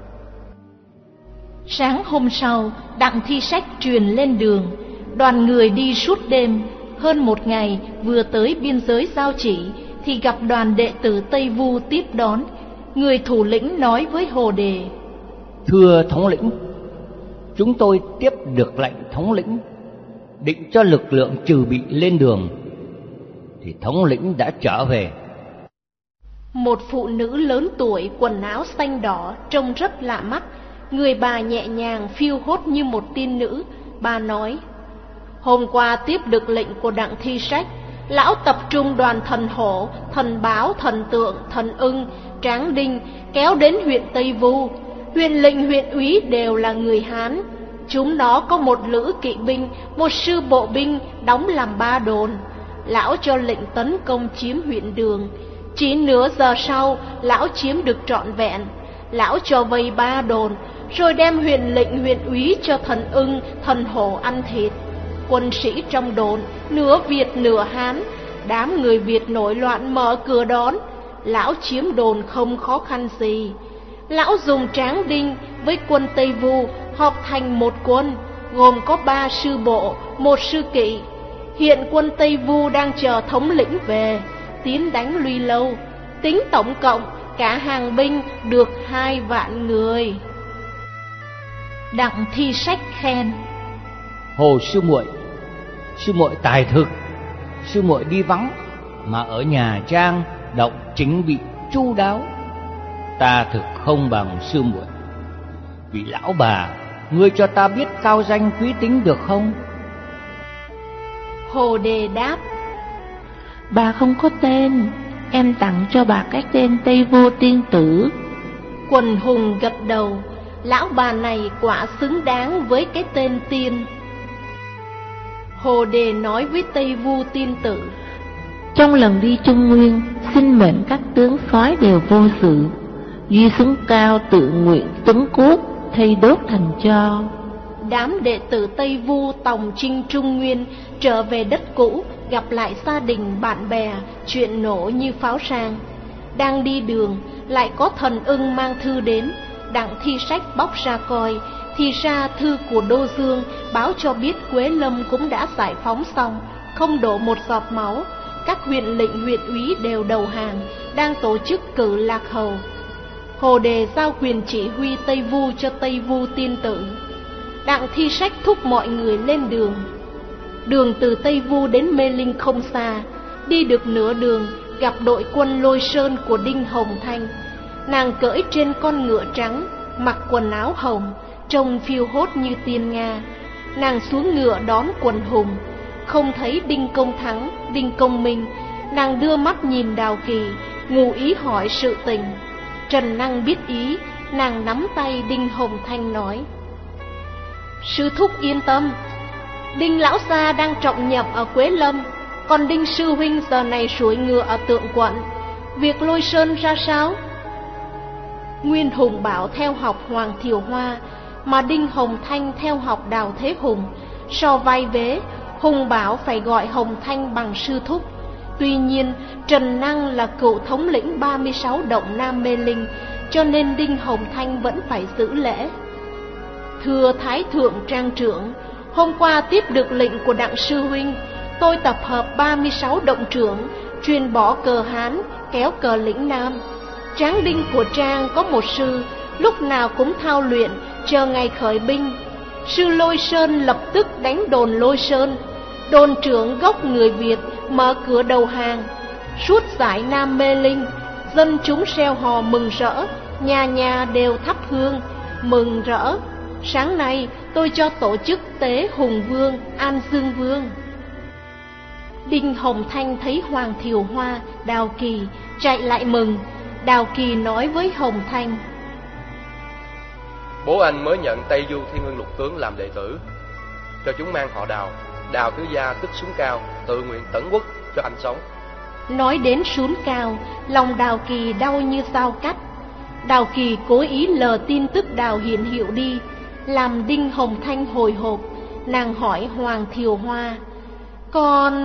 S1: Sáng hôm sau, Đặng Thi Sách truyền lên đường. Đoàn người đi suốt đêm, hơn một ngày vừa tới biên giới Giao Chỉ thì gặp đoàn đệ tử Tây Vu tiếp đón. Người thủ lĩnh nói với Hồ Đề:
S7: Thưa thống lĩnh, chúng tôi tiếp được lệnh thống lĩnh định cho lực lượng trừ bị lên đường, thì thống lĩnh đã trở về.
S1: Một phụ nữ lớn tuổi, quần áo xanh đỏ, trông rất lạ mắt. Người bà nhẹ nhàng phiêu hốt như một tiên nữ. Bà nói: Hôm qua tiếp được lệnh của Đặng Thi Sách, lão tập trung đoàn thần hổ, thần báo, thần tượng, thần ưng, Tráng Đinh kéo đến huyện Tây Vu. Huyện lệnh, huyện úy đều là người Hán. Chúng nó có một lữ kỵ binh, một sư bộ binh đóng làm ba đồn. Lão cho lệnh tấn công chiếm huyện Đường. Chỉ nửa giờ sau, lão chiếm được trọn vẹn. Lão cho vây ba đồn, rồi đem huyện lệnh, huyện úy cho thần ưng, thần hổ ăn thịt. Quân sĩ trong đồn nửa Việt nửa Hán. Đám người Việt nổi loạn mở cửa đón. Lão chiếm đồn không khó khăn gì. Lão dùng Tráng Đinh với quân Tây Vu họp thành một quân, gồm có ba sư bộ, một sư kỵ. Hiện quân Tây Vu đang chờ thống lĩnh về, tiến đánh Luy Lâu. Tính tổng cộng cả hàng binh được hai vạn người. Đặng Thi Sách khen:
S7: Hồ sư muội, sư muội tài thực. Sư muội đi vắng mà ở nhà trang động chính bị chu đáo. Ta thực không bằng sư muội. Vị lão bà, ngươi cho ta biết cao danh quý tính được không?
S1: Hồ Đề đáp:
S3: Bà không có tên, em tặng cho bà cái tên Tây Vu tiên tử.
S1: Quần hùng gật đầu. Lão bà này quả xứng đáng với cái tên tiên. Hồ Đề nói với Tây Vu tiên tử:
S3: Trong lần đi Trung Nguyên, xin mệnh các tướng soái đều vô sự. Duy xứng cao tự nguyện tuấn cốt, thay đốt thành tro.
S1: Đám đệ tử Tây Vu tòng chinh Trung Nguyên, trở về đất cũ, gặp lại gia đình bạn bè, chuyện nổ như pháo sang. Đang đi đường, lại có thần ưng mang thư đến. Đặng Thi Sách bóc ra coi, thì ra thư của Đô Dương báo cho biết Quế Lâm cũng đã giải phóng xong, không đổ một giọt máu. Các huyện lệnh, huyện úy đều đầu hàng, đang tổ chức cử lạc hầu. Hồ Đề giao quyền chỉ huy Tây Vu cho Tây Vu tiên tử. Đặng Thi Sách thúc mọi người lên đường. Đường từ Tây Vu đến Mê Linh không xa. Đi được nửa đường, gặp đội quân Lôi Sơn của Đinh Hồng Thanh. Nàng cưỡi trên con ngựa trắng, mặc quần áo hồng, trông phiêu hốt như tiên Nga. Nàng xuống ngựa đón quần hùng, không thấy Đinh Công Thắng, Đinh Công Minh. Nàng đưa mắt nhìn Đào Kỳ, ngụ ý hỏi sự tình. Trần Năng biết ý, nàng nắm tay Đinh Hồng Thanh nói: Sư thúc yên tâm, Đinh lão gia đang trọng nhập ở Quế Lâm, còn Đinh sư huynh giờ này sủi ngựa ở Tượng Quận. Việc Lôi Sơn ra sao? Nguyên Hùng bảo theo học Hoàng Thiều Hoa, mà Đinh Hồng Thanh theo học Đào Thế Hùng. So vai vế, Hùng bảo phải gọi Hồng Thanh bằng sư thúc. Tuy nhiên, Trần Năng là cựu thống lĩnh ba mươi sáu động Nam Mê Linh, cho nên Đinh Hồng Thanh vẫn phải giữ lễ. Thưa Thái Thượng Trang Trưởng, hôm qua tiếp được lệnh của Đặng sư huynh, tôi tập hợp ba mươi sáu động trưởng, truyền bỏ cờ Hán, kéo cờ lĩnh Nam. Tráng Đinh của Trang có một sư, lúc nào cũng thao luyện, chờ ngày khởi binh. Sư Lôi Sơn lập tức đánh đồn Lôi Sơn. đồn trưởng gốc người Việt mở cửa đầu hàng. Suốt dải Nam Mê Linh, dân chúng reo hò mừng rỡ, nhà nhà đều thắp hương mừng rỡ. Sáng nay tôi cho tổ chức tế Hùng Vương, An Dương Vương. Đinh Hồng Thanh thấy Hoàng Thiều Hoa, Đào Kỳ chạy lại mừng. Đào Kỳ nói với Hồng Thanh:
S9: Bố anh mới nhận Tây Du Thiên Ưng Lục Tướng làm đệ tử, cho chúng mang họ Đào. Đào tứ gia tức Súng Cao, tự nguyện tẩn quốc cho anh sống.
S1: Nói đến Sún Cao, lòng Đào Kỳ đau như dao cắt. Đào Kỳ cố ý lờ tin tức Đào Hiển Hiệu đi, làm Đinh Hồng Thanh hồi hộp. Nàng hỏi Hoàng Thiều Hoa: Con...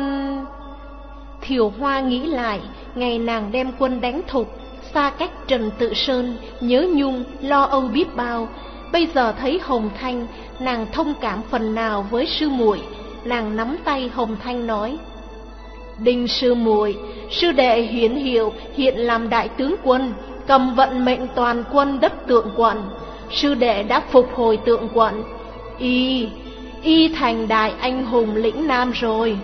S1: Thiều Hoa nghĩ lại ngày nàng đem quân đánh Thục, xa cách Trần Tự Sơn, nhớ nhung, lo âu biết bao. Bây giờ thấy Hồng Thanh, nàng thông cảm phần nào với sư muội. Nàng nắm tay Hồng Thanh nói: Đinh sư muội, sư đệ Hiển Hiệu hiện làm đại tướng quân, cầm vận mệnh toàn quân đất Tượng Quận. Sư đệ đã phục hồi Tượng Quận, y y thành đại anh hùng lĩnh Nam rồi.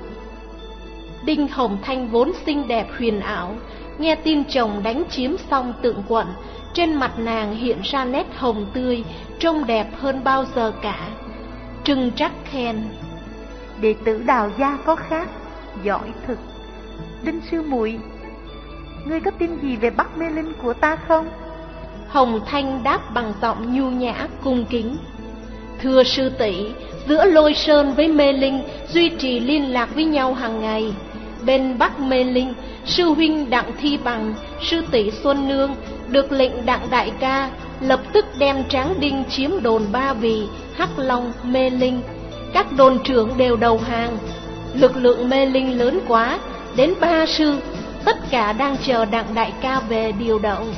S1: Đinh Hồng Thanh vốn xinh đẹp huyền ảo, nghe tin chồng đánh chiếm xong Tượng Quận, trên mặt nàng hiện ra nét hồng tươi, trông đẹp hơn bao giờ cả. Trưng trắc khen:
S5: Đệ tử Đào gia có khác, giỏi thực. Đinh sư muội, ngươi có tin gì về Bắc Mê Linh của ta không?
S1: Hồng Thanh đáp bằng giọng nhu nhã cung kính: Thưa sư tỷ, giữa Lôi Sơn với Mê Linh duy trì liên lạc với nhau hàng ngày. Bên Bắc Mê Linh, sư huynh Đặng Thi Bằng, sư tỷ Xuân Nương được lệnh Đặng đại ca lập tức đem Tráng Đinh chiếm đồn Ba Vì, Hắc Long, Mê Linh. Các đồn trưởng đều đầu hàng. Lực lượng Mê Linh lớn quá, đến ba sư, tất cả đang chờ Đặng đại ca về điều động.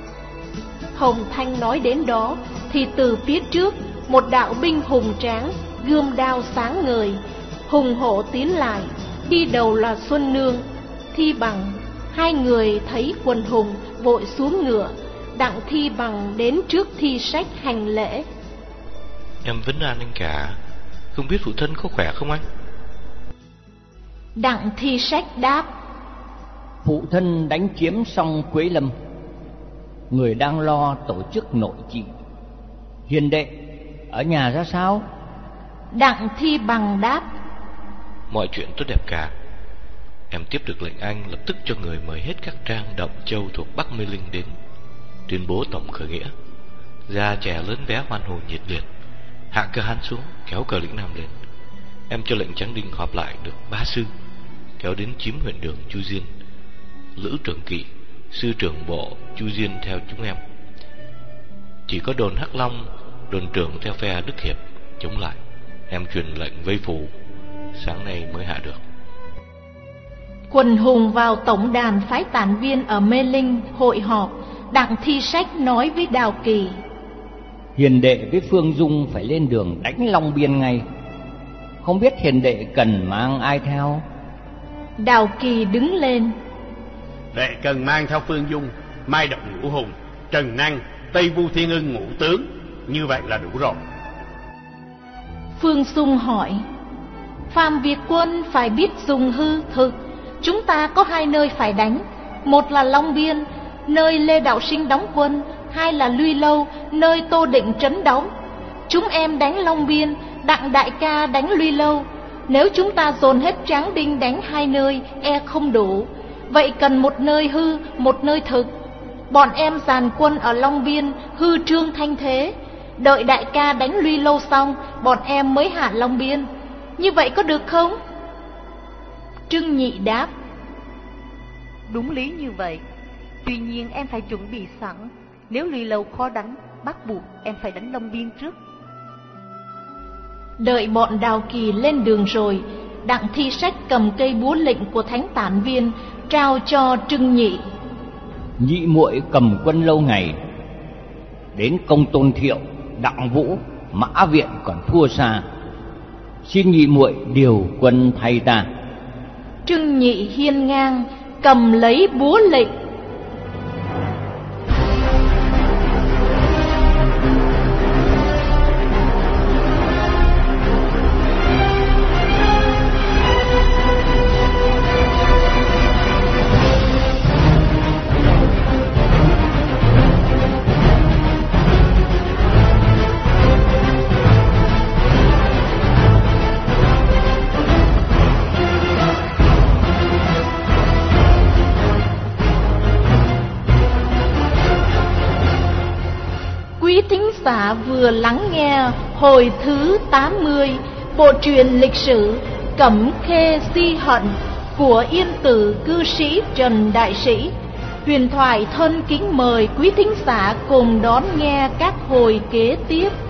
S1: Hồng Thanh nói đến đó thì từ phía trước, một đạo binh hùng tráng, gươm đao sáng ngời, hùng hổ tiến lại. Đi đầu là Xuân Nương, Thi Bằng. Hai người thấy quần hùng vội xuống ngựa. Đặng Thi Bằng đến trước Thi Sách hành lễ:
S6: Em vấn an anh cả, không biết phụ thân có khỏe không anh?
S1: Đặng Thi Sách đáp:
S7: Phụ thân đánh chiếm xong Quế Lâm, người đang lo tổ chức nội trị. Hiền đệ ở nhà ra sao?
S1: Đặng Thi Bằng đáp:
S6: Mọi chuyện tốt đẹp cả. Em tiếp được lệnh anh lập tức cho người mời hết các trang động châu thuộc Bắc Mê Linh đến, tuyên bố tổng khởi nghĩa. Già trẻ lớn bé hoan hô nhiệt liệt, hạ cờ Hán xuống, kéo cờ lĩnh Nam lên. Em cho lệnh Tráng Đinh họp lại được ba sư, kéo đến chiếm huyện đường Chu Diên. Lữ trưởng kỵ, sư trưởng bộ Chu Diên theo chúng em. Chỉ có đồn Hắc Long, đồn trưởng theo phe Đức Hiệp chống lại. Em truyền lệnh vây phủ, sáng nay mới hạ được.
S1: Quần hùng vào tổng đàn phái tản viên ở Mê Linh hội họp. Đặng Thi Sách nói với Đào Kỳ:
S7: Hiền đệ với Phương Dung phải lên đường đánh Long Biên ngay. Không biết hiền đệ cần mang ai theo?
S1: Đào Kỳ đứng lên:
S2: Đệ cần mang theo Phương Dung, Mai Động Ngũ Hùng, Trần Năng, Tây Vu Thiên Ưng Ngũ Tướng. Như vậy là đủ rồi.
S1: Phương Dung hỏi: Phạm Việt quân phải biết dùng hư thực. Chúng ta có hai nơi phải đánh, một là Long Biên, nơi Lê Đạo Sinh đóng quân, hai là Luy Lâu, nơi Tô Định trấn đóng. Chúng em đánh Long Biên, Đặng đại ca đánh Luy Lâu. Nếu chúng ta dồn hết Tráng Đinh đánh hai nơi, e không đủ. Vậy cần một nơi hư, một nơi thực. Bọn em dàn quân ở Long Biên, hư trương thanh thế. Đợi đại ca đánh Luy Lâu xong, bọn em mới hạ Long Biên. Như vậy có được không? Trưng Nhị đáp:
S5: Đúng lý như vậy. Tuy nhiên em phải chuẩn bị sẵn. Nếu Luy Lâu khó đánh, bắt buộc em phải đánh Long Biên trước.
S1: Đợi bọn Đào Kỳ lên đường rồi, Đặng Thi Sách cầm cây búa lệnh của thánh tản viên trao cho Trưng Nhị.
S7: Nhị muội cầm quân lâu ngày, đến Công Tôn Thiệu, Đặng Vũ, Mã Viện còn thua xa. Xin nhị muội điều quân thay ta.
S1: Trưng Nhị hiên ngang cầm lấy búa lệnh. vừa lắng nghe hồi thứ tám mươi bộ truyện lịch sử Cẩm Khê Si Hận của Yên Tử cư sĩ Trần Đại Sĩ. Huyền Thoại thân kính mời quý thính giả cùng đón nghe các hồi kế tiếp.